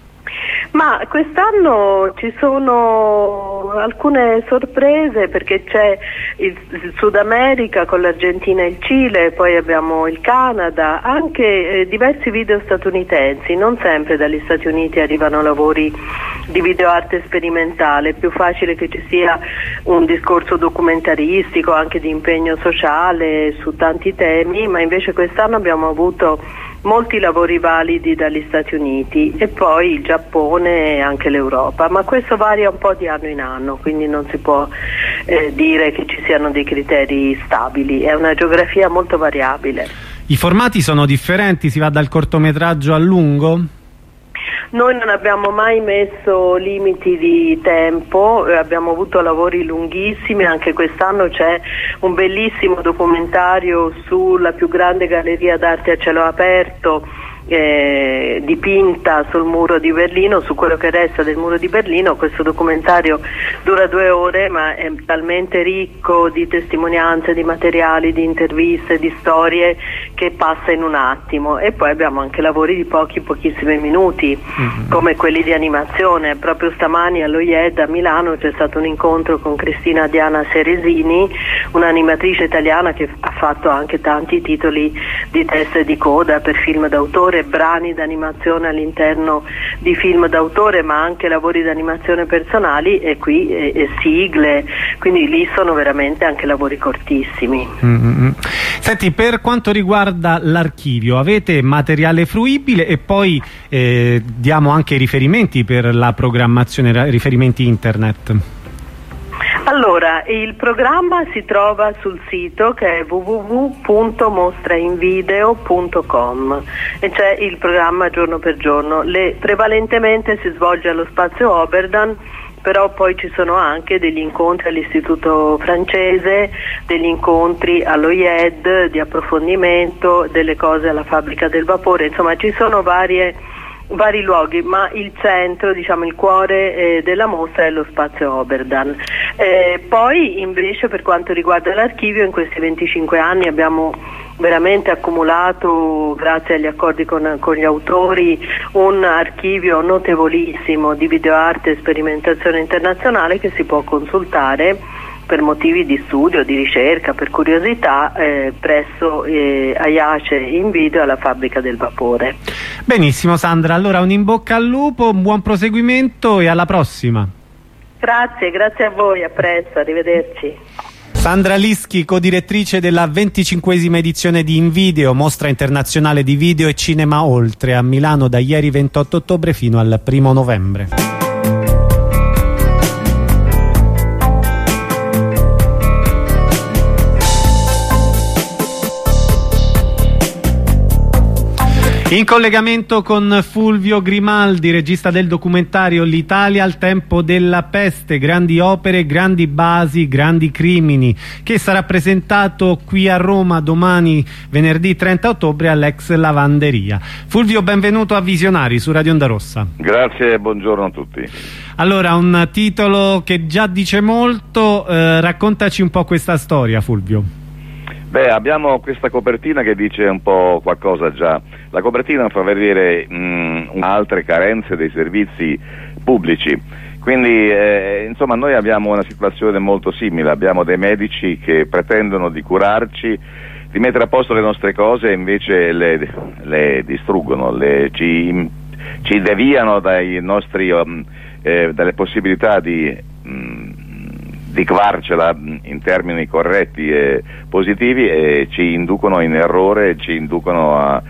Ma quest'anno ci sono alcune sorprese, perché c'è il Sud America con l'Argentina e il Cile, poi abbiamo il Canada, anche eh, diversi video statunitensi. Non sempre dagli Stati Uniti arrivano lavori di videoarte sperimentale, è più facile che ci sia un discorso documentaristico, anche di impegno sociale su tanti temi, ma invece quest'anno abbiamo avuto molti lavori validi dagli Stati Uniti e poi il Giappone e anche l'Europa, ma questo varia un po' di anno in anno, quindi non si può eh, dire che ci siano dei criteri stabili, è una geografia molto variabile. I formati sono differenti, si va dal cortometraggio al lungo? Noi non abbiamo mai messo limiti di tempo, eh, abbiamo avuto lavori lunghissimi, anche quest'anno c'è un bellissimo documentario sulla più grande galleria d'arte a cielo aperto eh, dipinta sul muro di Berlino, su quello che resta del muro di Berlino. Questo documentario dura due ore, ma è talmente ricco di testimonianze, di materiali, di interviste, di storie, che passa in un attimo. E poi abbiamo anche lavori di pochi, pochissimi minuti, mm-hmm. come quelli di animazione. Proprio stamani allo I E D a Milano c'è stato un incontro con Cristina Diana Ceresini, un'animatrice italiana che ha fatto anche tanti titoli di testa e di coda per film d'autore, brani d'animazione all'interno di film d'autore, ma anche lavori d'animazione personali e qui e, e sigle, quindi lì sono veramente anche lavori cortissimi. Mm-hmm. Senti, per quanto riguarda l'archivio, avete materiale fruibile e poi eh, diamo anche riferimenti per la programmazione, riferimenti internet. Allora, il programma si trova sul sito che è w w w punto mostrainvideo punto com e c'è il programma giorno per giorno. Le, prevalentemente si svolge allo spazio Oberdan, però poi ci sono anche degli incontri all'Istituto francese, degli incontri allo I E D di approfondimento, delle cose alla fabbrica del vapore, insomma ci sono varie vari luoghi, ma il centro, diciamo il cuore eh, della mostra è lo spazio Oberdan. Eh, poi invece per quanto riguarda l'archivio, in questi venticinque anni abbiamo veramente accumulato, grazie agli accordi con, con gli autori, un archivio notevolissimo di videoarte e sperimentazione internazionale che si può consultare per motivi di studio, di ricerca, per curiosità, eh, presso eh, Aiace in video alla Fabbrica del Vapore. Benissimo Sandra, allora un in bocca al lupo, un buon proseguimento e alla prossima. Grazie, grazie a voi, a presto, arrivederci. Sandra Lischi, codirettrice della venticinquesima edizione di Invideo, mostra internazionale di video e cinema oltre, a Milano da ieri ventotto ottobre fino al primo novembre. In collegamento con Fulvio Grimaldi, regista del documentario L'Italia al tempo della peste, grandi opere, grandi basi, grandi crimini, che sarà presentato qui a Roma domani venerdì trenta ottobre all'ex lavanderia. Fulvio, benvenuto a Visionari su Radio Onda Rossa. Grazie e buongiorno a tutti. Allora, un titolo che già dice molto, eh, raccontaci un po' questa storia, Fulvio. Beh, abbiamo questa copertina che dice un po' qualcosa già. La copertina fa vedere mh, altre carenze dei servizi pubblici, quindi eh, insomma noi abbiamo una situazione molto simile, abbiamo dei medici che pretendono di curarci, di mettere a posto le nostre cose e invece le, le distruggono, le, ci, ci deviano dai nostri, um, eh, dalle possibilità di... Um, di cavarcela in termini corretti e positivi e ci inducono in errore, ci inducono a,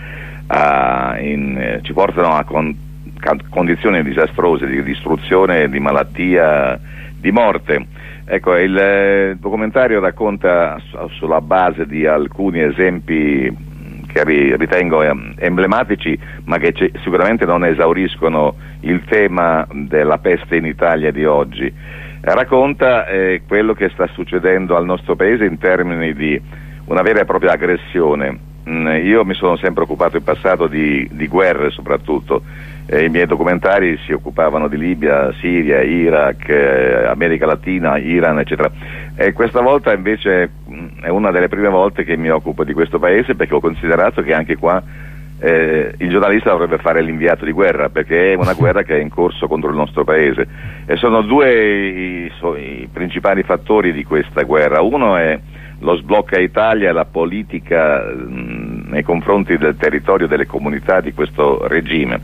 a in, ci portano a con, condizioni disastrose di distruzione, di malattia, di morte. Ecco, il eh, documentario racconta sulla base di alcuni esempi che ritengo emblematici, ma che sicuramente non esauriscono il tema della peste in Italia di oggi. Racconta eh, quello che sta succedendo al nostro paese in termini di una vera e propria aggressione. Mm, io mi sono sempre occupato in passato di, di guerre soprattutto, eh, i miei documentari si occupavano di Libia, Siria, Iraq, eh, America Latina, Iran, eccetera. E questa volta invece mh, è una delle prime volte che mi occupo di questo paese, perché ho considerato che anche qua Eh, il giornalista dovrebbe fare l'inviato di guerra, perché è una guerra che è in corso contro il nostro paese e sono due i, so, i principali fattori di questa guerra. Uno è lo sblocca Italia e la politica mh, nei confronti del territorio, delle comunità di questo regime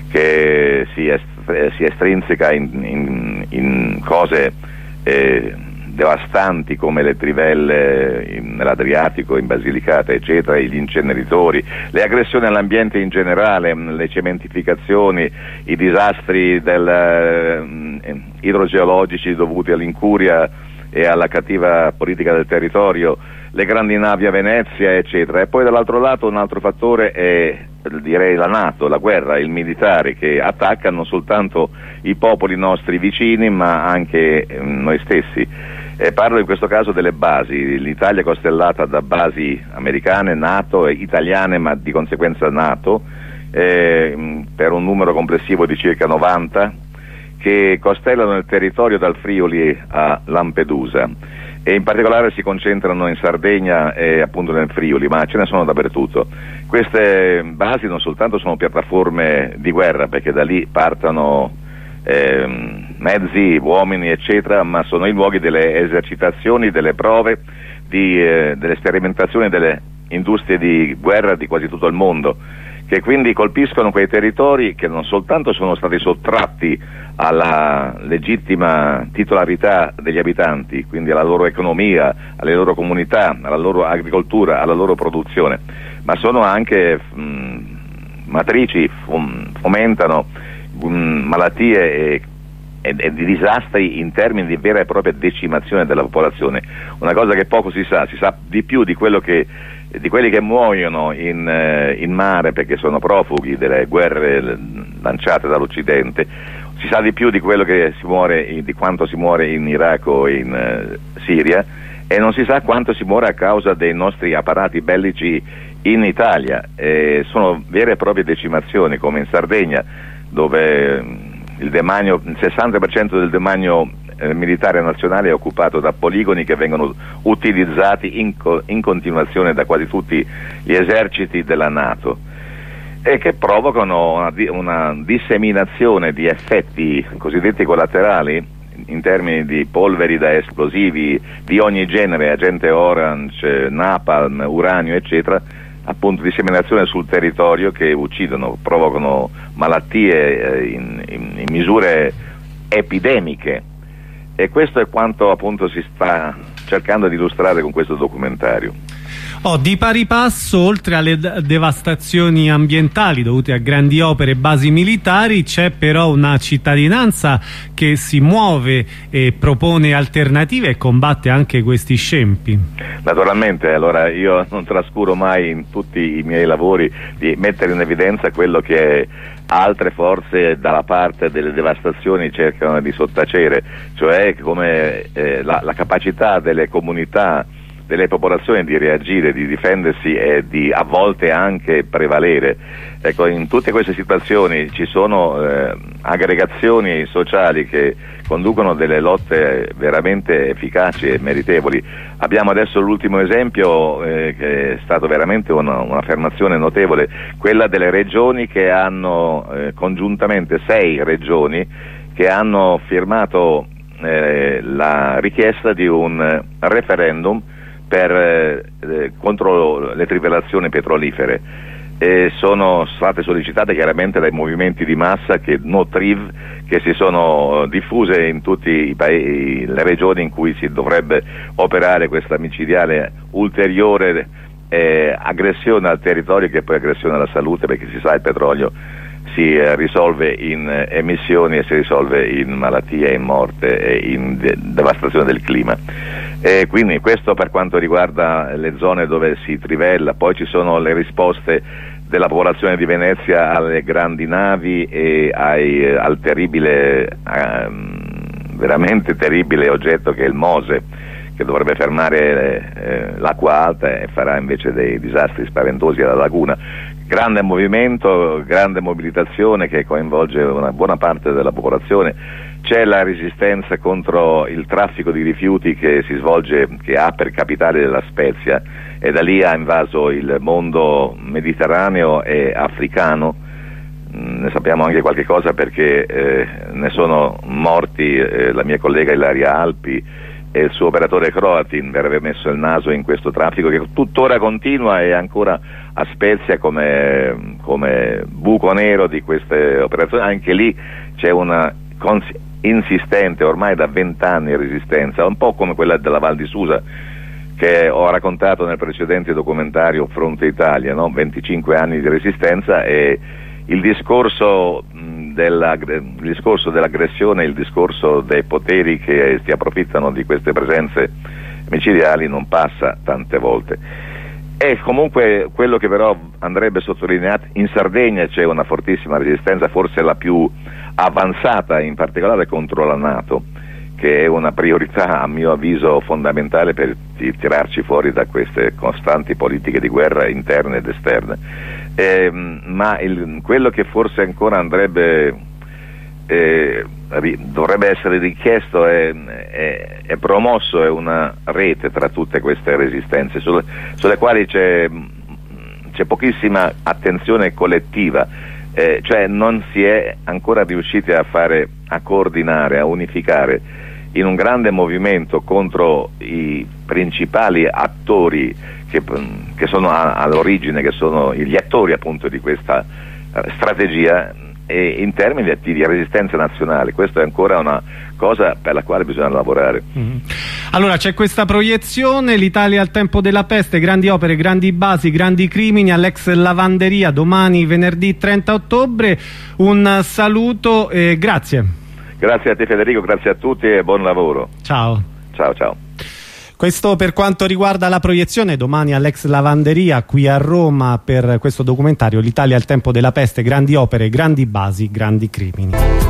che si, est- si estrinseca in, in, in cose eh, devastanti come le trivelle in, nell'Adriatico, in Basilicata, eccetera, gli inceneritori, le aggressioni all'ambiente in generale, le cementificazioni, i disastri del, eh, idrogeologici dovuti all'incuria e alla cattiva politica del territorio, le grandi navi a Venezia, eccetera. E poi dall'altro lato un altro fattore è, direi, la NATO, la guerra, il militare, che attacca non soltanto i popoli nostri vicini ma anche eh, noi stessi. Eh, parlo in questo caso delle basi. L'Italia è costellata da basi americane, NATO, e italiane, ma di conseguenza NATO, eh, per un numero complessivo di circa novanta, che costellano il territorio dal Friuli a Lampedusa e in particolare si concentrano in Sardegna e appunto nel Friuli, ma ce ne sono dappertutto. Queste basi non soltanto sono piattaforme di guerra, perché da lì partono Eh, mezzi, uomini, eccetera, ma sono i luoghi delle esercitazioni, delle prove, di, eh, delle sperimentazioni delle industrie di guerra di quasi tutto il mondo, che quindi colpiscono quei territori che non soltanto sono stati sottratti alla legittima titolarità degli abitanti, quindi alla loro economia, alle loro comunità, alla loro agricoltura, alla loro produzione, ma sono anche mh, matrici, fom- fomentano malattie e, e, e di disastri in termini di vera e propria decimazione della popolazione. Una cosa che poco si sa, si sa di più di quello che di quelli che muoiono in, eh, in mare perché sono profughi delle guerre lanciate dall'Occidente, si sa di più di quello che si muore, di quanto si muore in Iraq o in eh, Siria, e non si sa quanto si muore a causa dei nostri apparati bellici in Italia. Eh, sono vere e proprie decimazioni, come in Sardegna, dove il demanio, il sessanta per cento del demanio eh, militare nazionale è occupato da poligoni che vengono utilizzati in, co- in continuazione da quasi tutti gli eserciti della NATO e che provocano una, una disseminazione di effetti cosiddetti collaterali in termini di polveri da esplosivi di ogni genere, agente orange, napalm, uranio, eccetera, appunto disseminazione sul territorio, che uccidono, provocano malattie in, in, in misure epidemiche, e questo è quanto appunto si sta cercando di illustrare con questo documentario. Oh, di pari passo, oltre alle devastazioni ambientali dovute a grandi opere e basi militari, c'è però una cittadinanza che si muove e propone alternative e combatte anche questi scempi. Naturalmente, allora io non trascuro mai in tutti i miei lavori di mettere in evidenza quello che altre forze dalla parte delle devastazioni cercano di sottacere, cioè come eh, la, la capacità delle comunità, delle popolazioni di reagire, di difendersi e di a volte anche prevalere. Ecco, in tutte queste situazioni ci sono eh, aggregazioni sociali che conducono delle lotte veramente efficaci e meritevoli. Abbiamo adesso l'ultimo esempio eh, che è stato veramente una, un'affermazione notevole, quella delle regioni che hanno eh, congiuntamente sei regioni che hanno firmato eh, la richiesta di un referendum per eh, contro le trivellazioni petrolifere. E sono state sollecitate chiaramente dai movimenti di massa che no triv che si sono diffuse in tutte le regioni in cui si dovrebbe operare questa micidiale ulteriore eh, aggressione al territorio, che è poi aggressione alla salute, perché si sa il petrolio si eh, risolve in eh, emissioni e si risolve in malattie, in morte e in de- devastazione del clima. E quindi questo per quanto riguarda le zone dove si trivella. Poi ci sono le risposte della popolazione di Venezia alle grandi navi e ai, eh, al terribile, eh, veramente terribile oggetto che è il Mose, che dovrebbe fermare eh, l'acqua alta e farà invece dei disastri spaventosi alla laguna. Grande movimento, grande mobilitazione che coinvolge una buona parte della popolazione. C'è la resistenza contro il traffico di rifiuti che si svolge, che ha per capitale La Spezia, e da lì ha invaso il mondo mediterraneo e africano. Ne sappiamo anche qualche cosa perché eh, ne sono morti eh, la mia collega Ilaria Alpi e il suo operatore Croatin per aver messo il naso in questo traffico che tuttora continua e ancora a Spezia come, come buco nero di queste operazioni. Anche lì c'è una cons- insistente ormai da vent'anni resistenza, un po' come quella della Val di Susa che ho raccontato nel precedente documentario Fronte Italia, no? venticinque anni di resistenza, e il discorso, mh, della, il discorso dell'aggressione, il discorso dei poteri che si approfittano di queste presenze micidiali non passa tante volte. E comunque quello che però andrebbe sottolineato, in Sardegna c'è una fortissima resistenza, forse la più avanzata, in particolare contro la NATO, che è una priorità a mio avviso fondamentale per tirarci fuori da queste costanti politiche di guerra interne ed esterne. Eh, ma il, quello che forse ancora andrebbe eh, ri, dovrebbe essere richiesto e è, è promosso è una rete tra tutte queste resistenze sulle, sulle quali c'è, c'è pochissima attenzione collettiva, eh, cioè non si è ancora riusciti a fare, a coordinare, a unificare in un grande movimento contro i principali attori che, che sono a, all'origine, che sono gli attori appunto di questa uh, strategia, e in termini di, di resistenza nazionale. Questa è ancora una cosa per la quale bisogna lavorare. Mm. Allora c'è questa proiezione, l'Italia al tempo della peste, grandi opere, grandi basi, grandi crimini, all'ex lavanderia, domani venerdì trenta ottobre. Un saluto e grazie. Grazie a te Federico, grazie a tutti e buon lavoro. Ciao. Ciao ciao. Questo per quanto riguarda la proiezione domani all'ex lavanderia qui a Roma per questo documentario l'Italia al tempo della peste, grandi opere, grandi basi, grandi crimini.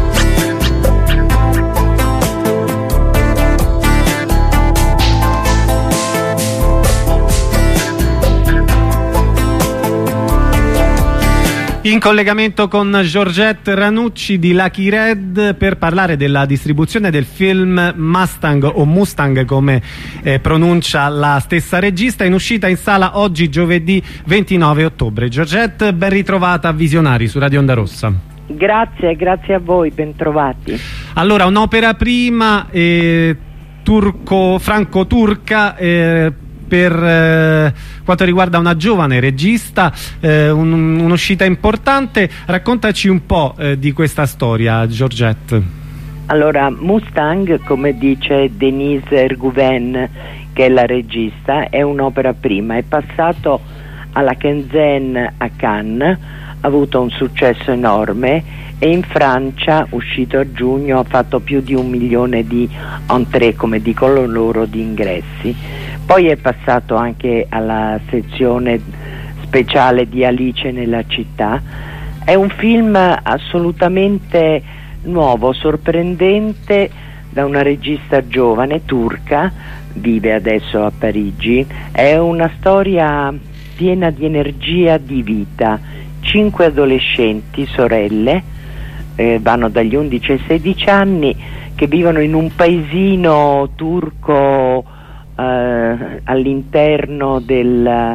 In collegamento con Georgette Ranucci di Lucky Red per parlare della distribuzione del film Mustang, o Mustang come eh, pronuncia la stessa regista, in uscita in sala oggi giovedì ventinove ottobre. Georgette, ben ritrovata a Visionari su Radio Onda Rossa. Grazie, grazie a voi, bentrovati. Allora, un'opera prima eh, turco, franco-turca eh, per eh, quanto riguarda una giovane regista, eh, un, un'uscita importante. Raccontaci un po' eh, di questa storia, Georgette. Allora, Mustang, come dice Denise Erguven, che è la regista, è un'opera prima, è passato alla Kenzen a Cannes, ha avuto un successo enorme e in Francia, uscito a giugno, ha fatto più di un milione di entrée, come dicono loro, di ingressi. Poi è passato anche alla sezione speciale di Alice nella città. È un film assolutamente nuovo, sorprendente, da una regista giovane turca, vive adesso a Parigi. È una storia piena di energia, di vita. Cinque adolescenti, sorelle, eh, vanno dagli undici ai sedici anni, che vivono in un paesino turco eh, all'interno del,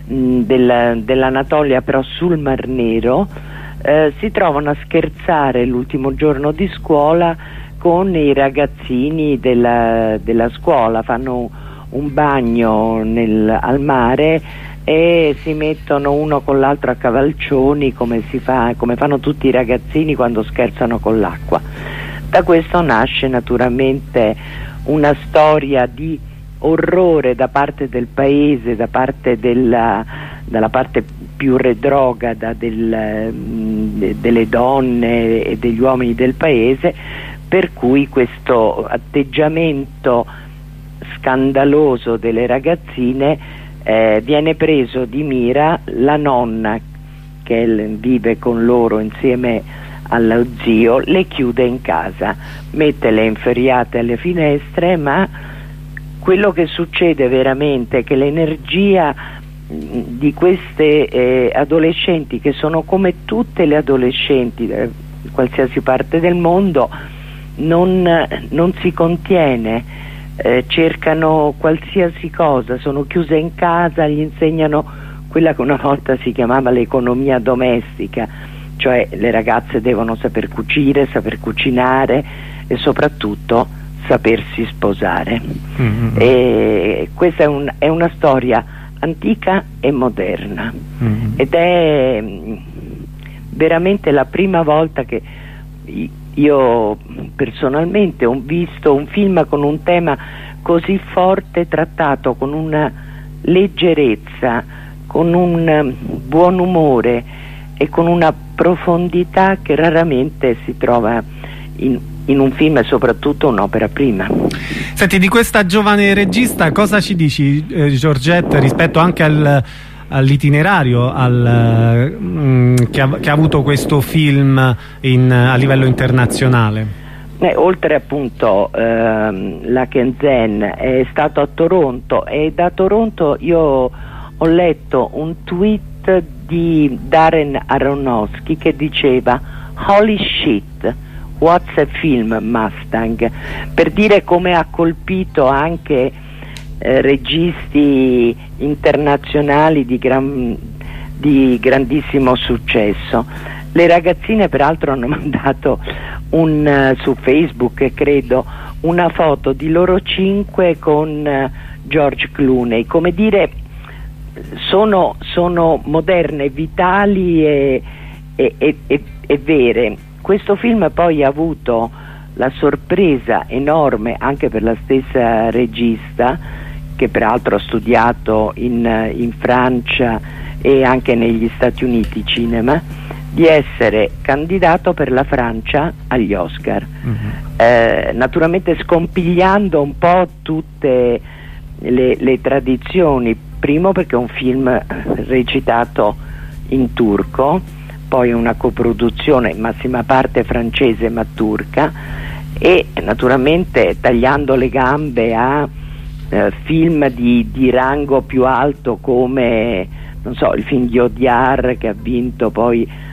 del, dell'Anatolia, però sul Mar Nero. Eh, si trovano a scherzare l'ultimo giorno di scuola con i ragazzini della, della scuola, fanno un bagno nel, al mare e si mettono uno con l'altro a cavalcioni, come si fa, come fanno tutti i ragazzini quando scherzano con l'acqua. Da questo nasce naturalmente una storia di orrore da parte del paese, da parte della, dalla parte più retrograda del, delle donne e degli uomini del paese, per cui questo atteggiamento scandaloso delle ragazzine eh, viene preso di mira la nonna, che vive con loro insieme allo zio, le chiude in casa, mette le inferriate alle finestre, ma quello che succede veramente è che l'energia di queste eh, adolescenti, che sono come tutte le adolescenti da qualsiasi parte del mondo, non, non si contiene, eh, cercano qualsiasi cosa, sono chiuse in casa, gli insegnano quella che una volta si chiamava l'economia domestica, cioè le ragazze devono saper cucire, saper cucinare e soprattutto sapersi sposare. Mm-hmm. E questa è, un, è una storia antica e moderna, mm-hmm. ed è veramente la prima volta che io personalmente ho visto un film con un tema così forte, trattato con una leggerezza, con un buon umore e con una profondità che raramente si trova in, in un film, e soprattutto un'opera prima. Senti, di questa giovane regista cosa ci dici, eh, Georgette, rispetto anche al, all'itinerario al, mm, che, ha, che ha avuto questo film in, a livello internazionale? Eh, oltre appunto ehm, la Kenzen è stato a Toronto, e da Toronto io ho letto un tweet di Darren Aronofsky che diceva "Holy shit, what's a film, Mustang", per dire come ha colpito anche eh, registi internazionali di, gran, di grandissimo successo. Le ragazzine peraltro hanno mandato un, uh, su Facebook, credo, una foto di loro cinque con uh, George Clooney, come dire sono, sono moderne, vitali e, e, e, e, e vere. Questo film poi ha avuto la sorpresa enorme anche per la stessa regista, che peraltro ha studiato in, in Francia e anche negli Stati Uniti cinema, di essere candidato per la Francia agli Oscar. Mm-hmm. eh, naturalmente scompigliando un po' tutte le, le tradizioni, primo perché è un film recitato in turco, poi una coproduzione in massima parte francese ma turca, e naturalmente tagliando le gambe a eh, film di, di rango più alto come, non so, il film di Odiar, che ha vinto poi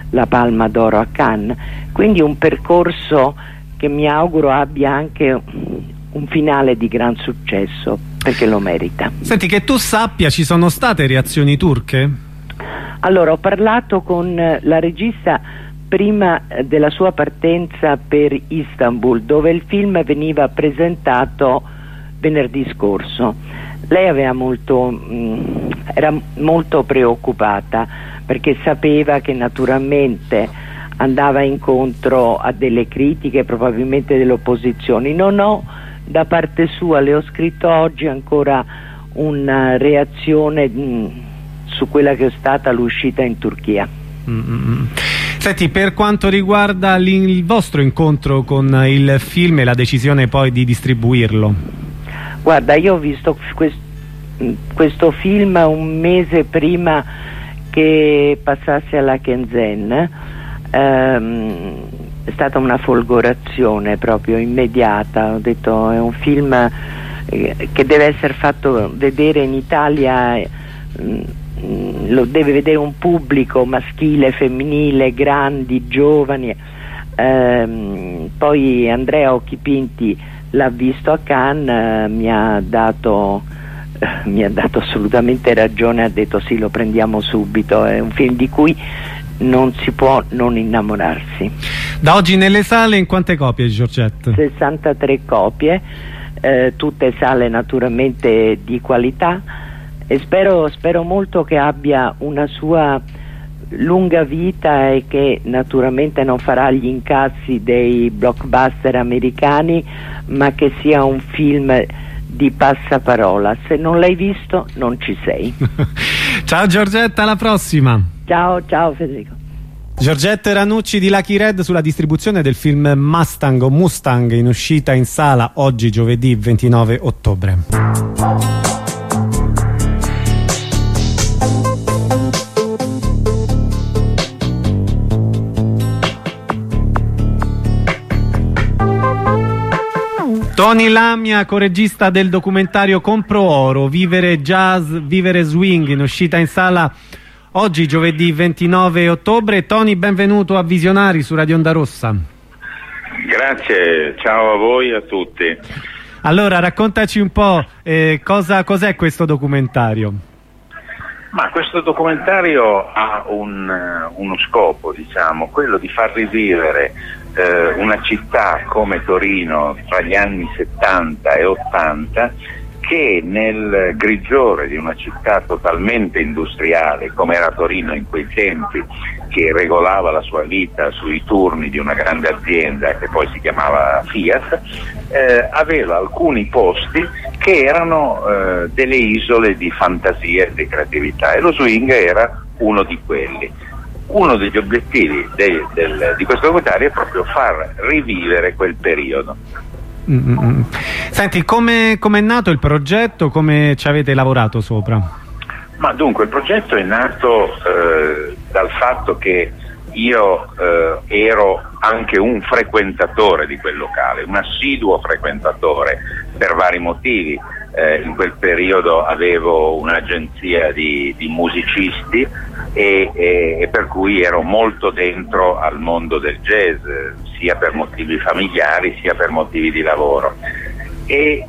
la Palma d'Oro a Cannes, quindi un percorso che mi auguro abbia anche un finale di gran successo, perché lo merita. Senti, che tu sappia, ci sono state reazioni turche? Allora, ho parlato con la regista prima della sua partenza per Istanbul, dove il film veniva presentato venerdì scorso. Lei aveva molto, mh, era molto preoccupata, perché sapeva che naturalmente andava incontro a delle critiche, probabilmente delle opposizioni. Non ho da parte sua, le ho scritto oggi ancora una reazione mh, su quella che è stata l'uscita in Turchia. Mm-hmm. Senti, per quanto riguarda il vostro incontro con il film e la decisione poi di distribuirlo? Guarda, io ho visto quest questo film un mese prima che passasse alla Shenzhen. Ehm, è stata una folgorazione proprio immediata. Ho detto, è un film eh, che deve essere fatto vedere in Italia, eh, lo deve vedere un pubblico maschile, femminile, grandi, giovani. Ehm, poi Andrea Occhipinti l'ha visto a Cannes, eh, mi ha dato eh, mi ha dato assolutamente ragione, ha detto sì, lo prendiamo subito, è un film di cui non si può non innamorarsi. Da oggi nelle sale in quante copie, Giorgette? sessantatré copie, eh, tutte sale naturalmente di qualità, e spero, spero molto che abbia una sua lunga vita e che naturalmente non farà gli incassi dei blockbuster americani, ma che sia un film di passaparola. Se non l'hai visto non ci sei. Ciao Giorgetta, alla prossima. Ciao, ciao Federico. Giorgetta Ranucci di Lucky Red sulla distribuzione del film Mustang o Mustang, in uscita in sala oggi giovedì ventinove ottobre. Tony Lamia, coregista del documentario Compro Oro, Vivere Jazz, Vivere Swing, in uscita in sala oggi giovedì ventinove ottobre. Tony, benvenuto a Visionari su Radio Onda Rossa. Grazie, ciao a voi e a tutti. Allora, raccontaci un po' eh, cosa cos'è questo documentario. Ma questo documentario ha un, uno scopo, diciamo, quello di far rivivere eh, una città come Torino tra gli anni settanta e ottanta, che nel grigiore di una città totalmente industriale come era Torino in quei tempi, che regolava la sua vita sui turni di una grande azienda che poi si chiamava Fiat, eh, aveva alcuni posti che erano eh, delle isole di fantasia e di creatività, e lo swing era uno di quelli. Uno degli obiettivi de, del, di questo documentario è proprio far rivivere quel periodo. Mm-hmm. Senti, come è nato il progetto, come ci avete lavorato sopra? Ma dunque, il progetto è nato eh, dal fatto che io eh, ero anche un frequentatore di quel locale, un assiduo frequentatore per vari motivi. Eh, in quel periodo avevo un'agenzia di, di musicisti e, e, e per cui ero molto dentro al mondo del jazz, sia per motivi familiari sia per motivi di lavoro. E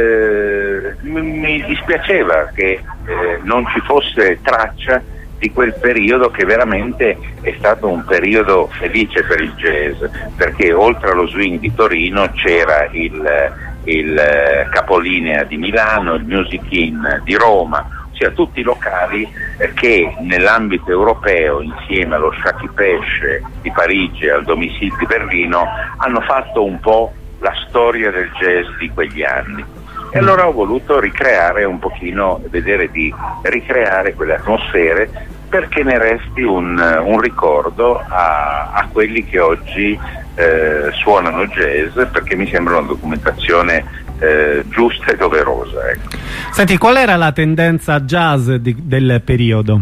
eh, mi dispiaceva che eh, non ci fosse traccia di quel periodo, che veramente è stato un periodo felice per il jazz, perché oltre allo swing di Torino c'era il, il Capolinea di Milano, il Music Inn di Roma, ossia tutti i locali eh, che nell'ambito europeo, insieme allo Shaki Pesce di Parigi e al Domicile di Berlino, hanno fatto un po' la storia del jazz di quegli anni. E allora ho voluto ricreare un pochino, vedere di ricreare quelle atmosfere, perché ne resti un, un ricordo a, a quelli che oggi eh, suonano jazz, perché mi sembra una documentazione eh, giusta e doverosa. Ecco. Senti, qual era la tendenza jazz di, del periodo?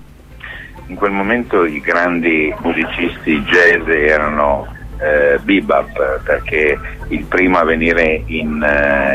In quel momento i grandi musicisti jazz erano eh, bebop, perché il primo a venire in,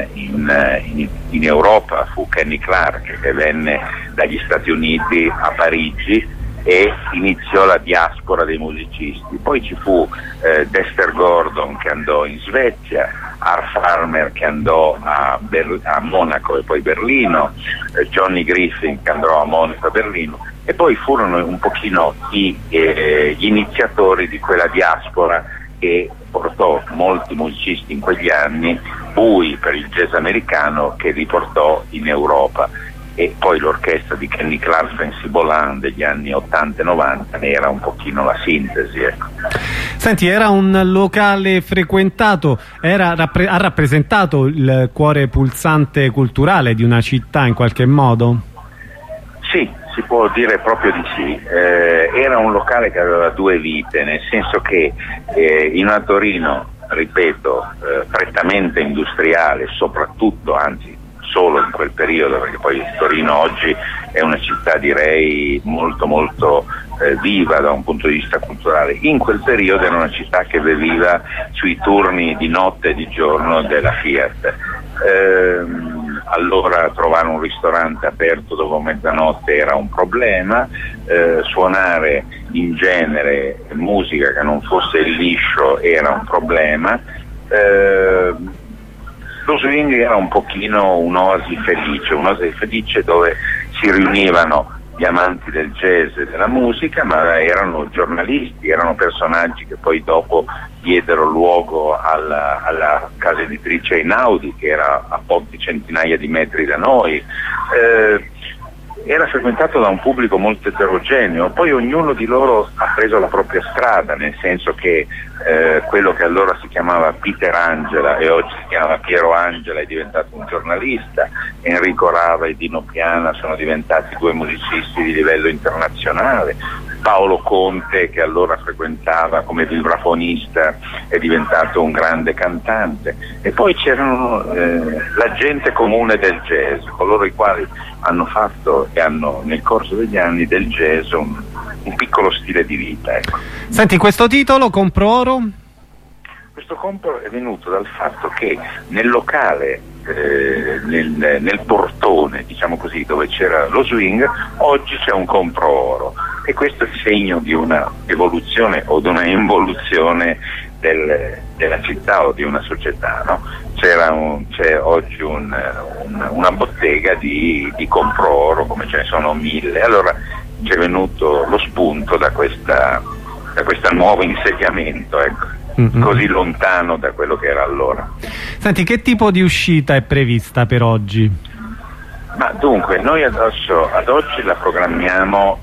in, in, in Europa fu Kenny Clarke, che venne dagli Stati Uniti a Parigi e iniziò la diaspora dei musicisti. Poi ci fu eh, Dexter Gordon che andò in Svezia, Art Farmer che andò a, Ber- a Monaco e poi Berlino, eh, Johnny Griffin che andò a Monaco e Berlino, e poi furono un pochino i, eh, gli iniziatori di quella diaspora che portò molti musicisti in quegli anni bui per il jazz americano, che li portò in Europa. E poi l'orchestra di Kenny Clark Cibolan degli anni ottanta e novanta ne era un pochino la sintesi, ecco. Senti, era un locale frequentato, era, rappre- ha rappresentato il cuore pulsante culturale di una città in qualche modo? Sì, si può dire proprio di sì. Eh, era un locale che aveva due vite, nel senso che eh, in una Torino, ripeto, eh, prettamente industriale, soprattutto, anzi solo in quel periodo, perché poi Torino oggi è una città, direi, molto molto eh, viva da un punto di vista culturale. In quel periodo era una città che veniva sui turni di notte e di giorno della Fiat. Ehm, allora trovare un ristorante aperto dopo mezzanotte era un problema, eh, suonare in genere musica che non fosse il liscio era un problema. Ehm, Lo swing era un pochino un'oasi felice, un'oasi felice dove si riunivano gli amanti del jazz e della musica, ma erano giornalisti, erano personaggi che poi dopo diedero luogo alla, alla casa editrice Einaudi, che era a pochi centinaia di metri da noi. Eh, era frequentato da un pubblico molto eterogeneo, poi ognuno di loro ha preso la propria strada, nel senso che eh, quello che allora si chiamava Peter Angela e oggi si chiama Piero Angela è diventato un giornalista, Enrico Rava e Dino Piana sono diventati due musicisti di livello internazionale, Paolo Conte, che allora frequentava come vibrafonista, è diventato un grande cantante, e poi c'erano eh, la gente comune del jazz, coloro i quali hanno fatto e hanno nel corso degli anni del jazz un, un piccolo stile di vita, ecco. Senti, questo titolo, Compro Oro? Questo compro è venuto dal fatto che nel locale, eh, nel, nel portone, diciamo così, dove c'era lo swing, oggi c'è un Compro Oro, e questo è il segno di una evoluzione o di una involuzione del, della città o di una società, no? C'era un, c'è oggi un, un, una bottega di, di Compro Oro, come ce ne sono mille, allora ci è venuto lo spunto da questa, da questo nuovo insediamento, ecco. Mm-hmm. Così lontano da quello che era allora. Senti, che tipo di uscita è prevista per oggi? Ma dunque, noi adesso, ad oggi la programmiamo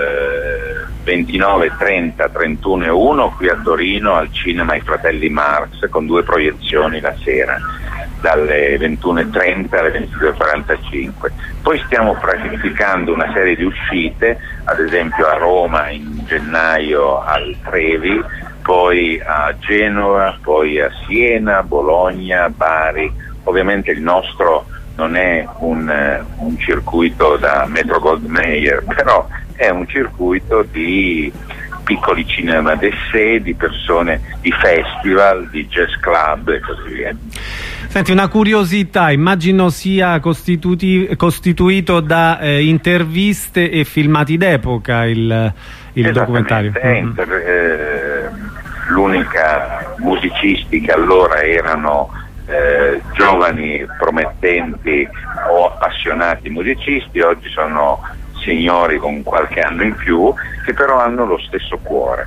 eh, ventinove, trenta, trentuno e uno qui a Torino al cinema I Fratelli Marx, con due proiezioni la sera, dalle ventuno e trenta alle ventidue e quarantacinque. Poi stiamo pianificando una serie di uscite, ad esempio a Roma in gennaio al Trevi, poi a Genova, poi a Siena, Bologna, Bari. Ovviamente il nostro non è un, uh, un circuito da Metro-Goldwyn-Mayer, però è un circuito di piccoli cinema d'essè, di persone, di festival, di jazz club e così via. Senti, una curiosità, immagino sia costituito da eh, interviste e filmati d'epoca il, il documentario. Mm-hmm. Inter, eh, l'unica musicisti che allora erano eh, giovani, promettenti o appassionati musicisti, oggi sono signori con qualche anno in più, che però hanno lo stesso cuore.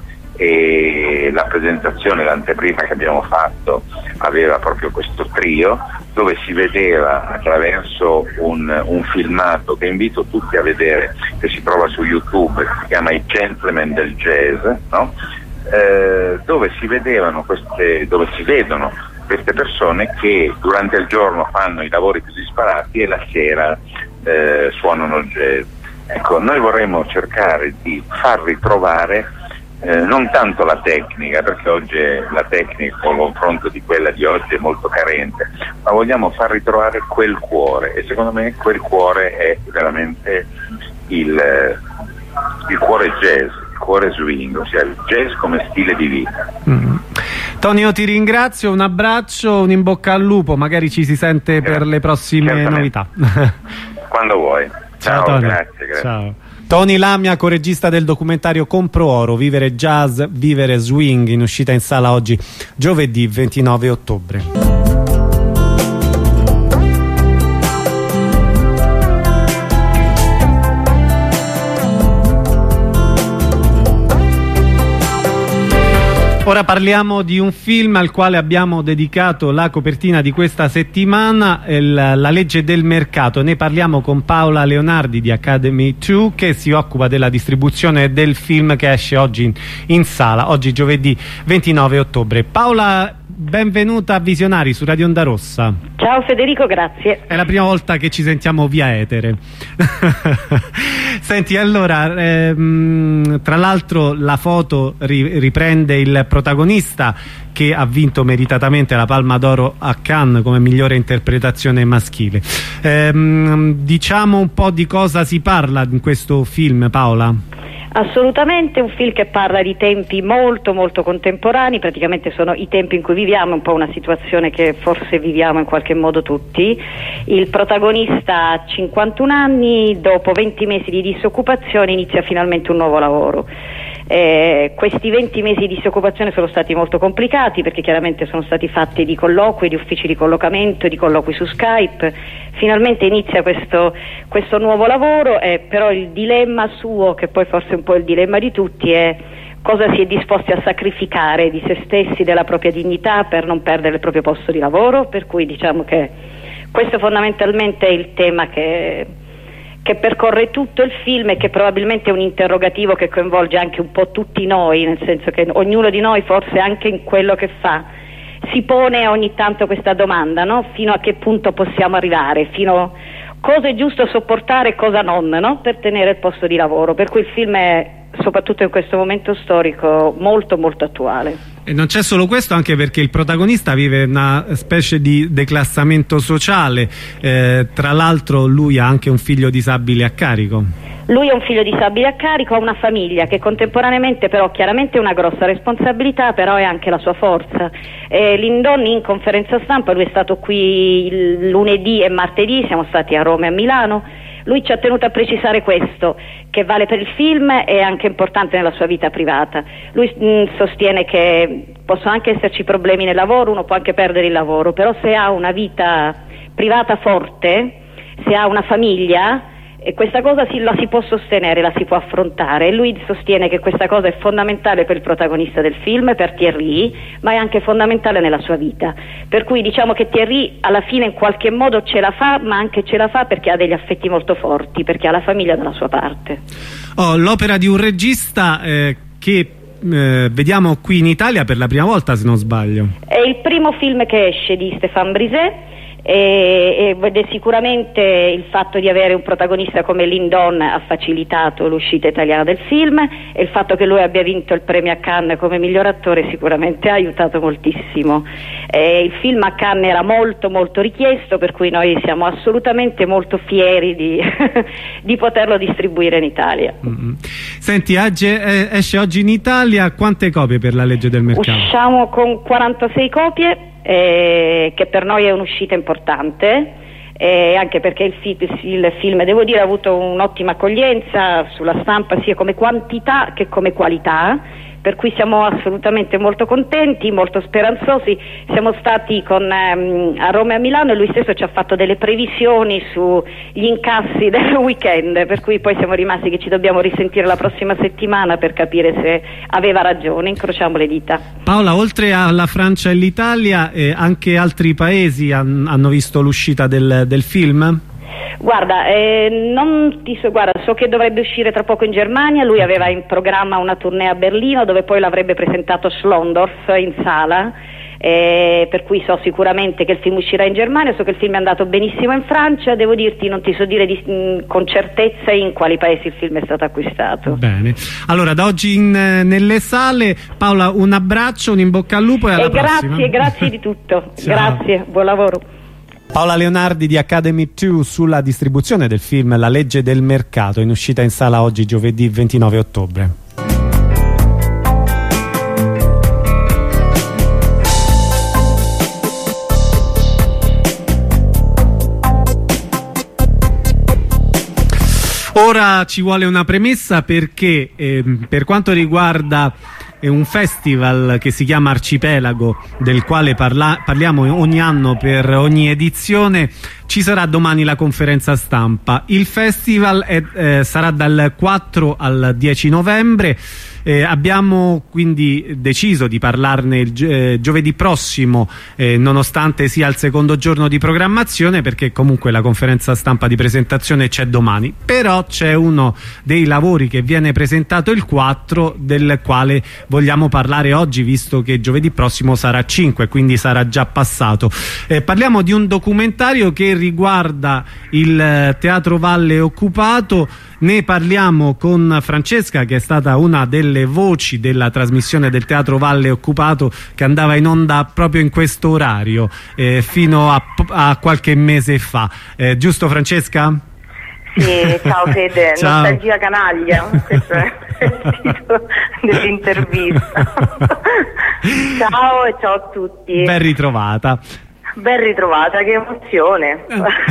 E la presentazione, l'anteprima che abbiamo fatto aveva proprio questo trio, dove si vedeva attraverso un, un filmato che invito tutti a vedere, che si trova su YouTube, che si chiama I Gentlemen del Jazz, no? eh, dove si vedevano queste, dove si vedono queste persone che durante il giorno fanno i lavori più disparati e la sera eh, suonano il jazz. Ecco, noi vorremmo cercare di far ritrovare Eh, non tanto la tecnica, perché oggi la tecnica con confronto di quella di oggi è molto carente, ma vogliamo far ritrovare quel cuore, e secondo me quel cuore è veramente il, il cuore jazz, il cuore swing, ossia il jazz come stile di vita. Mm. Tonio, ti ringrazio, un abbraccio, un in bocca al lupo, magari ci si sente per le prossime Certamente. novità. Quando vuoi. Ciao, Ciao, Tonio. grazie, grazie. Ciao. Tony Lamia, coregista del documentario Compro Oro, vivere jazz, vivere swing, in uscita in sala oggi giovedì ventinove ottobre. Ora parliamo di un film al quale abbiamo dedicato la copertina di questa settimana, il, La legge del mercato. Ne parliamo con Paola Leonardi di Academy due, che si occupa della distribuzione del film che esce oggi in, in sala, oggi giovedì ventinove ottobre. Paola, benvenuta a Visionari su Radio Onda Rossa. Ciao Federico, grazie. È la prima volta che ci sentiamo via etere. Senti, allora, ehm, tra l'altro la foto ri riprende il protagonista che ha vinto meritatamente la Palma d'Oro a Cannes come migliore interpretazione maschile. Ehm, diciamo un po' di cosa si parla in questo film, Paola? Assolutamente, un film che parla di tempi molto molto contemporanei, praticamente sono i tempi in cui viviamo, un po' una situazione che forse viviamo in qualche modo tutti. Il protagonista ha cinquantuno anni, dopo venti mesi di disoccupazione inizia finalmente un nuovo lavoro. Eh, questi venti mesi di disoccupazione sono stati molto complicati perché chiaramente sono stati fatti di colloqui, di uffici di collocamento, di colloqui su Skype. Finalmente inizia questo, questo nuovo lavoro, eh, però il dilemma suo, che poi forse è un po' il dilemma di tutti, è cosa si è disposti a sacrificare di se stessi, della propria dignità per non perdere il proprio posto di lavoro. Per cui diciamo che questo fondamentalmente è il tema che che percorre tutto il film e che probabilmente è un interrogativo che coinvolge anche un po' tutti noi, nel senso che ognuno di noi forse anche in quello che fa si pone ogni tanto questa domanda, no? Fino a che punto possiamo arrivare, fino cosa è giusto sopportare e cosa non, no? Per tenere il posto di lavoro, per cui il film è, soprattutto in questo momento storico, molto molto attuale. E non c'è solo questo, anche perché il protagonista vive una specie di declassamento sociale, eh, tra l'altro lui ha anche un figlio disabile a carico. Lui è un figlio disabile a carico, ha una famiglia che contemporaneamente però chiaramente è una grossa responsabilità, però è anche la sua forza. Eh, Lindon in conferenza stampa, lui è stato qui il lunedì e martedì, siamo stati a Roma e a Milano. Lui ci ha tenuto a precisare questo, che vale per il film e anche importante nella sua vita privata. Lui mh, sostiene che possono anche esserci problemi nel lavoro, uno può anche perdere il lavoro, però se ha una vita privata forte, se ha una famiglia, e questa cosa si, la si può sostenere, la si può affrontare, e lui sostiene che questa cosa è fondamentale per il protagonista del film, per Thierry, ma è anche fondamentale nella sua vita, per cui diciamo che Thierry alla fine in qualche modo ce la fa, ma anche ce la fa perché ha degli affetti molto forti, perché ha la famiglia dalla sua parte. Oh, l'opera di un regista eh, che eh, vediamo qui in Italia per la prima volta, se non sbaglio. È il primo film che esce di Stéphane Brisé, ed è sicuramente il fatto di avere un protagonista come Lindon ha facilitato l'uscita italiana del film, e il fatto che lui abbia vinto il premio a Cannes come miglior attore sicuramente ha aiutato moltissimo. E il film a Cannes era molto molto richiesto, per cui noi siamo assolutamente molto fieri di, di poterlo distribuire in Italia. Mm-hmm. Senti, esce oggi in Italia, quante copie per La legge del mercato? Usciamo con quarantasei copie, Eh, che per noi è un'uscita importante, eh, anche perché il, fi il film, devo dire, ha avuto un'ottima accoglienza sulla stampa sia come quantità che come qualità, per cui siamo assolutamente molto contenti, molto speranzosi. Siamo stati con, ehm, a Roma e a Milano, e lui stesso ci ha fatto delle previsioni sugli incassi del weekend, per cui poi siamo rimasti che ci dobbiamo risentire la prossima settimana per capire se aveva ragione. Incrociamo le dita. Paola, oltre alla Francia e l'Italia, eh, anche altri paesi han, hanno visto l'uscita del, del film? Guarda, eh, non ti so, guarda, so che dovrebbe uscire tra poco in Germania. Lui aveva in programma una tournée a Berlino, dove poi l'avrebbe presentato a Schlondorf in sala, eh, per cui so sicuramente che il film uscirà in Germania. So che il film è andato benissimo in Francia. Devo dirti, non ti so dire di, mh, con certezza in quali paesi il film è stato acquistato. Bene, allora da oggi in, nelle sale. Paola, un abbraccio, un in bocca al lupo e alla e prossima. Grazie, grazie di tutto. Grazie, buon lavoro. Paola Leonardi di Academy due sulla distribuzione del film La legge del mercato, in uscita in sala oggi giovedì ventinove ottobre. Ora ci vuole una premessa perché eh, per quanto riguarda eh, un festival che si chiama Arcipelago, del quale parla parliamo ogni anno per ogni edizione, ci sarà domani la conferenza stampa. Il festival è, eh, sarà dal quattro al dieci novembre. Eh, abbiamo quindi deciso di parlarne il gio eh, giovedì prossimo, eh, nonostante sia il secondo giorno di programmazione, perché comunque la conferenza stampa di presentazione c'è domani. Però c'è uno dei lavori che viene presentato il quattro, del quale vogliamo parlare oggi, visto che giovedì prossimo sarà cinque, quindi sarà già passato. Eh, parliamo di un documentario che riguarda il Teatro Valle occupato. Ne parliamo con Francesca, che è stata una delle voci della trasmissione del Teatro Valle occupato, che andava in onda proprio in questo orario eh, fino a, a qualche mese fa. Eh, giusto, Francesca? Sì, ciao Fede, ciao. Nostalgia canaglia, questo è il titolo dell'intervista. Ciao e ciao a tutti. Ben ritrovata. Ben ritrovata, che emozione.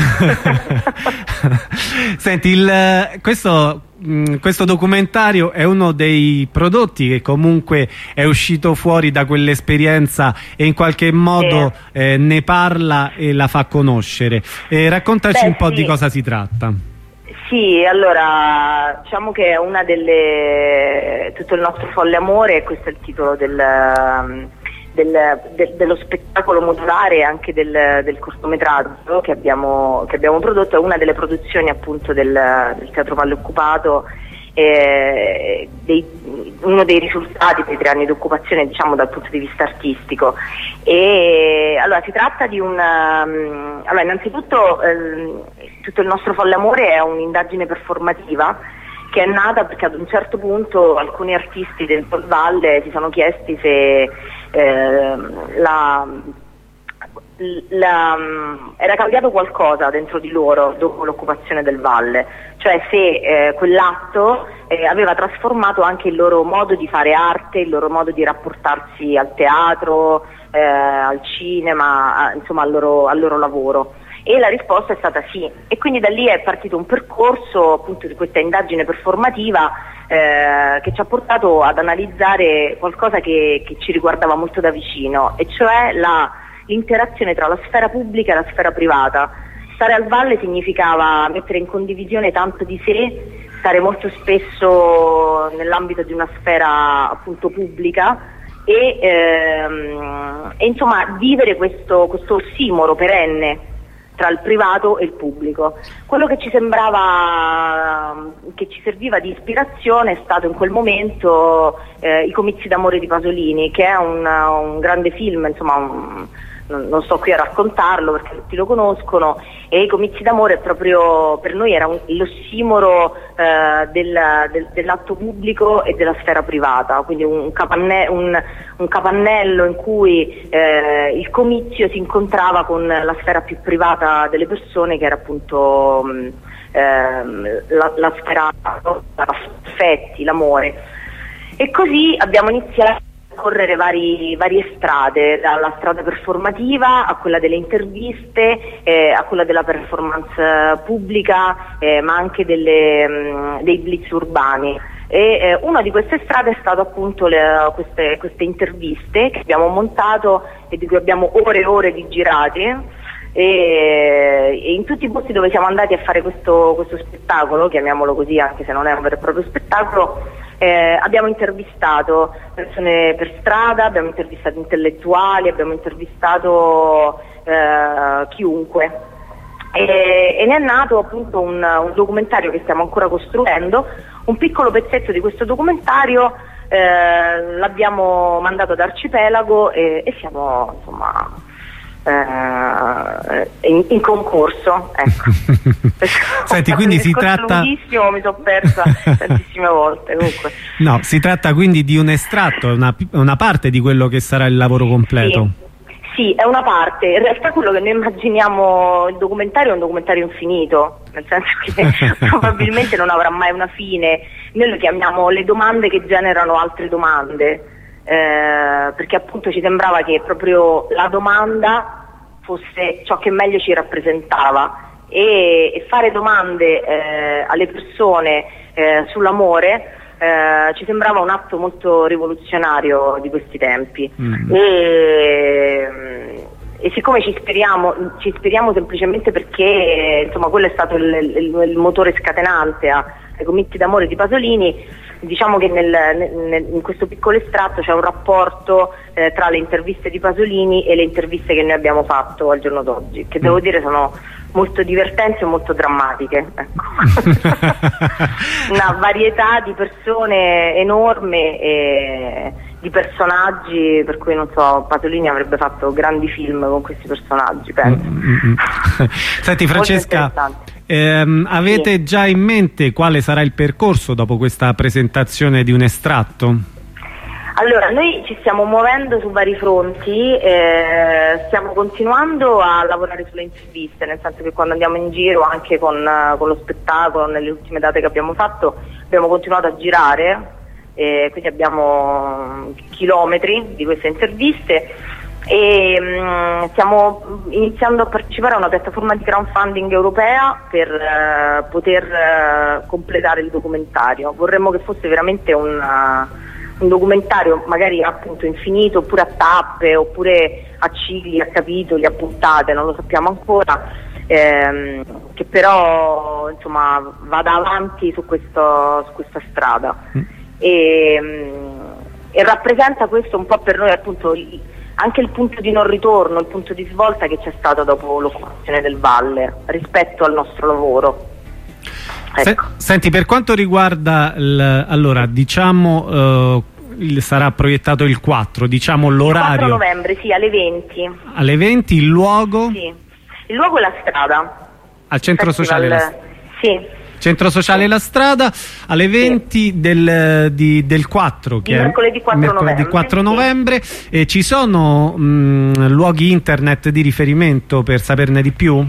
Senti, il, questo, mh, questo documentario è uno dei prodotti che comunque è uscito fuori da quell'esperienza e in qualche modo sì. eh, ne parla e la fa conoscere. Eh, raccontaci Beh, un po' sì. di cosa si tratta. Sì, allora, diciamo che è una delle... tutto il nostro folle amore, questo è il titolo del... Del, de, dello spettacolo modulare e anche del, del cortometraggio che abbiamo, che abbiamo prodotto. È una delle produzioni appunto del, del Teatro Valle occupato, eh, dei, uno dei risultati dei tre anni di occupazione, diciamo, dal punto di vista artistico. E allora si tratta di un um, allora innanzitutto eh, tutto il nostro folle amore è un'indagine performativa che è nata perché ad un certo punto alcuni artisti dentro il Valle si sono chiesti se eh, la, la, era cambiato qualcosa dentro di loro dopo l'occupazione del Valle, cioè se eh, quell'atto eh, aveva trasformato anche il loro modo di fare arte, il loro modo di rapportarsi al teatro, eh, al cinema, a, insomma al loro, al loro lavoro. E la risposta è stata sì, e quindi da lì è partito un percorso appunto di questa indagine performativa eh, che ci ha portato ad analizzare qualcosa che, che ci riguardava molto da vicino, e cioè l'interazione tra la sfera pubblica e la sfera privata. Stare al Valle significava mettere in condivisione tanto di sé, stare molto spesso nell'ambito di una sfera appunto pubblica e, ehm, e insomma vivere questo, questo ossimoro perenne tra il privato e il pubblico. Quello che ci sembrava, che ci serviva di ispirazione è stato in quel momento eh, I comizi d'amore di Pasolini, che è un, un grande film, insomma un, non, non sto qui a raccontarlo perché tutti lo conoscono, e I comizi d'amore proprio per noi era l'ossimoro eh, del, del, dell'atto pubblico e della sfera privata, quindi un, capanne, un, un capannello in cui eh, il comizio si incontrava con la sfera più privata delle persone, che era appunto mh, ehm, la, la sfera, gli affetti, l'amore. E così abbiamo iniziato correre vari, varie strade, dalla strada performativa a quella delle interviste, eh, a quella della performance pubblica, eh, ma anche delle, mh, dei blitz urbani. E eh, una di queste strade è stato appunto le, queste, queste interviste che abbiamo montato e di cui abbiamo ore e ore di girati, e, e in tutti i posti dove siamo andati a fare questo, questo spettacolo, chiamiamolo così anche se non è un vero e proprio spettacolo, Eh, abbiamo intervistato persone per strada, abbiamo intervistato intellettuali, abbiamo intervistato eh, chiunque, e, e ne è nato appunto un, un documentario che stiamo ancora costruendo. Un piccolo pezzetto di questo documentario eh, l'abbiamo mandato ad Arcipelago e, e siamo insomma Uh, in, in concorso, ecco. Senti, quindi si tratta lunghissimo, mi sono persa tantissime volte. Comunque no, si tratta quindi di un estratto, una, una parte di quello che sarà il lavoro completo. Sì, sì, è una parte. In realtà quello che noi immaginiamo, il documentario è un documentario infinito, nel senso che probabilmente non avrà mai una fine. Noi lo chiamiamo le domande che generano altre domande. Eh, perché appunto ci sembrava che proprio la domanda fosse ciò che meglio ci rappresentava, e, e fare domande eh, alle persone eh, sull'amore eh, ci sembrava un atto molto rivoluzionario di questi tempi. Mm. E, e siccome ci ispiriamo, ci ispiriamo semplicemente perché insomma quello è stato il, il, il motore scatenante a, ai comizi d'amore di Pasolini, diciamo che nel, nel, in questo piccolo estratto c'è un rapporto eh, tra le interviste di Pasolini e le interviste che noi abbiamo fatto al giorno d'oggi, che devo dire sono molto divertenti e molto drammatiche, ecco. Una varietà di persone enorme e di personaggi, per cui non so, Pasolini avrebbe fatto grandi film con questi personaggi, penso. Mm-hmm. Senti Francesca, ehm, avete sì. già in mente quale sarà il percorso dopo questa presentazione di un estratto? Allora, noi ci stiamo muovendo su vari fronti, eh, stiamo continuando a lavorare sulle interviste, nel senso che quando andiamo in giro anche con, uh, con lo spettacolo, nelle ultime date che abbiamo fatto, abbiamo continuato a girare, eh, quindi abbiamo chilometri di queste interviste e um, stiamo iniziando a partecipare a una piattaforma di crowdfunding europea per uh, poter uh, completare il documentario. Vorremmo che fosse veramente un... Uh, un documentario magari appunto infinito, oppure a tappe, oppure a cicli, a capitoli, a puntate, non lo sappiamo ancora, ehm, che però insomma vada avanti su, questo, su questa strada mm. e, e rappresenta questo un po' per noi appunto anche il punto di non ritorno, il punto di svolta che c'è stato dopo l'occupazione del Valle rispetto al nostro lavoro. Ecco. Senti, per quanto riguarda il, allora diciamo eh, il, sarà proiettato il quattro, diciamo l'orario. Il quattro novembre, sì, alle venti. Alle venti, il luogo? Sì. Il luogo è la strada. Al centro Festival, sociale la... Sì. Centro sociale La Strada alle venti sì. del, di, del quattro, che di è mercoledì quattro mercoledì novembre, quattro sì. novembre. E ci sono mh, luoghi internet di riferimento per saperne di più?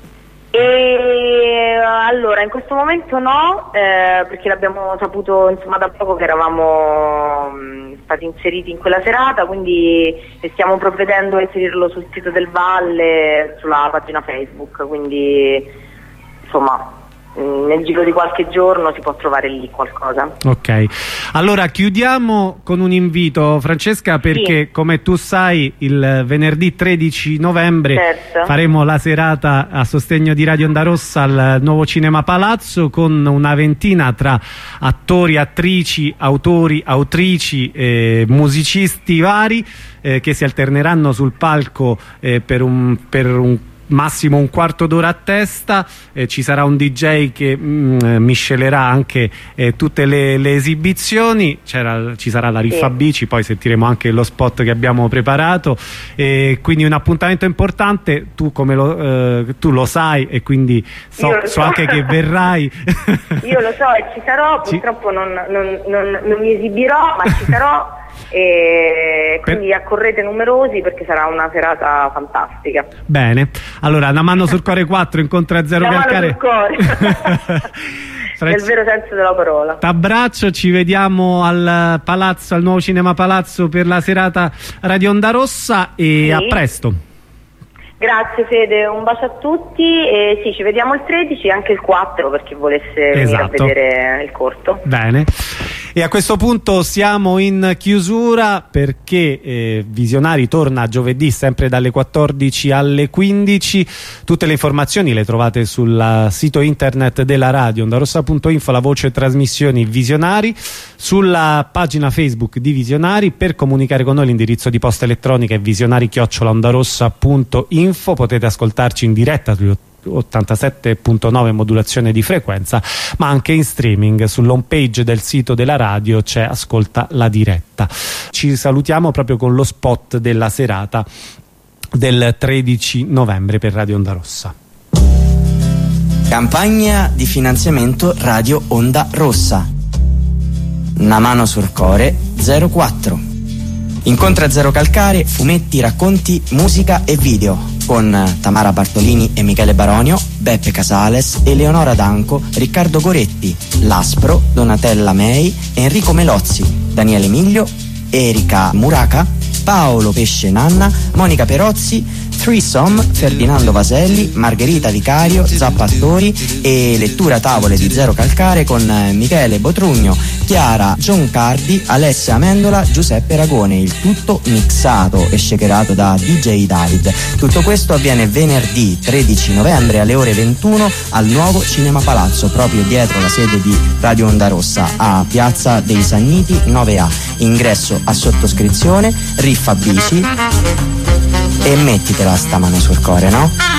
E allora in questo momento no, eh, perché l'abbiamo saputo insomma da poco che eravamo mh, stati inseriti in quella serata, quindi stiamo provvedendo a inserirlo sul sito del Valle, sulla pagina Facebook, quindi insomma nel giro di qualche giorno si può trovare lì qualcosa. Ok, allora chiudiamo con un invito, Francesca, perché sì. come tu sai il venerdì tredici novembre certo. faremo la serata a sostegno di Radio Onda Rossa al Nuovo Cinema Palazzo con una ventina tra attori, attrici, autori, autrici, eh, musicisti vari eh, che si alterneranno sul palco eh, per un, per un massimo un quarto d'ora a testa. Eh, ci sarà un D J che mh, miscelerà anche eh, tutte le, le esibizioni. Ci sarà la riffa sì. bici, poi sentiremo anche lo spot che abbiamo preparato, eh, quindi un appuntamento importante. Tu come lo, eh, tu lo sai e quindi so, so. so anche che verrai. Io lo so e ci sarò, purtroppo non, non, non, non mi esibirò, ma ci sarò. E quindi accorrete numerosi perché sarà una serata fantastica. Bene, allora una mano sul cuore quattro, incontro a zero una calcare. Mano sul cuore. Nel vero senso della parola. T'abbraccio, ci vediamo al Palazzo, al Nuovo Cinema Palazzo per la serata Radio Onda Rossa e sì. a presto. Grazie Fede, un bacio a tutti e sì, ci vediamo il tredici e anche il quattro per chi volesse esatto. venire a vedere il corto. Bene. E a questo punto siamo in chiusura perché eh, Visionari torna giovedì sempre dalle quattordici alle quindici. Tutte le informazioni le trovate sul sito internet della radio ondarossa punto info, la voce trasmissioni Visionari, sulla pagina Facebook di Visionari. Per comunicare con noi l'indirizzo di posta elettronica è visionari chiocciola ondarossa punto info. Potete ascoltarci in diretta sugli ottantasette punto nove modulazione di frequenza, ma anche in streaming sull'home page del sito della radio c'è Ascolta la diretta. Ci salutiamo proprio con lo spot della serata del tredici novembre per Radio Onda Rossa. Campagna di finanziamento Radio Onda Rossa. Una mano sul cuore zero quattro. Incontra a Zero Calcare, fumetti, racconti, musica e video con Tamara Bartolini e Michele Baronio, Beppe Casales, Eleonora Danco, Riccardo Goretti, Laspro, Donatella Mei, Enrico Melozzi, Daniele Miglio, Erika Muraca, Paolo Pesce Nanna, Monica Perozzi, Threesome, Ferdinando Vaselli, Margherita Vicario, Zappa Astori e lettura tavole di Zero Calcare con Michele Botrugno, Chiara Giancardi, Alessia Amendola, Giuseppe Ragone, il tutto mixato e shakerato da D J David. Tutto questo avviene venerdì tredici novembre alle ore ventuno al nuovo Cinema Palazzo, proprio dietro la sede di Radio Onda Rossa a Piazza dei Sanniti nove A. Ingresso a sottoscrizione, riffa bici e mettitela sta mano sul cuore, no?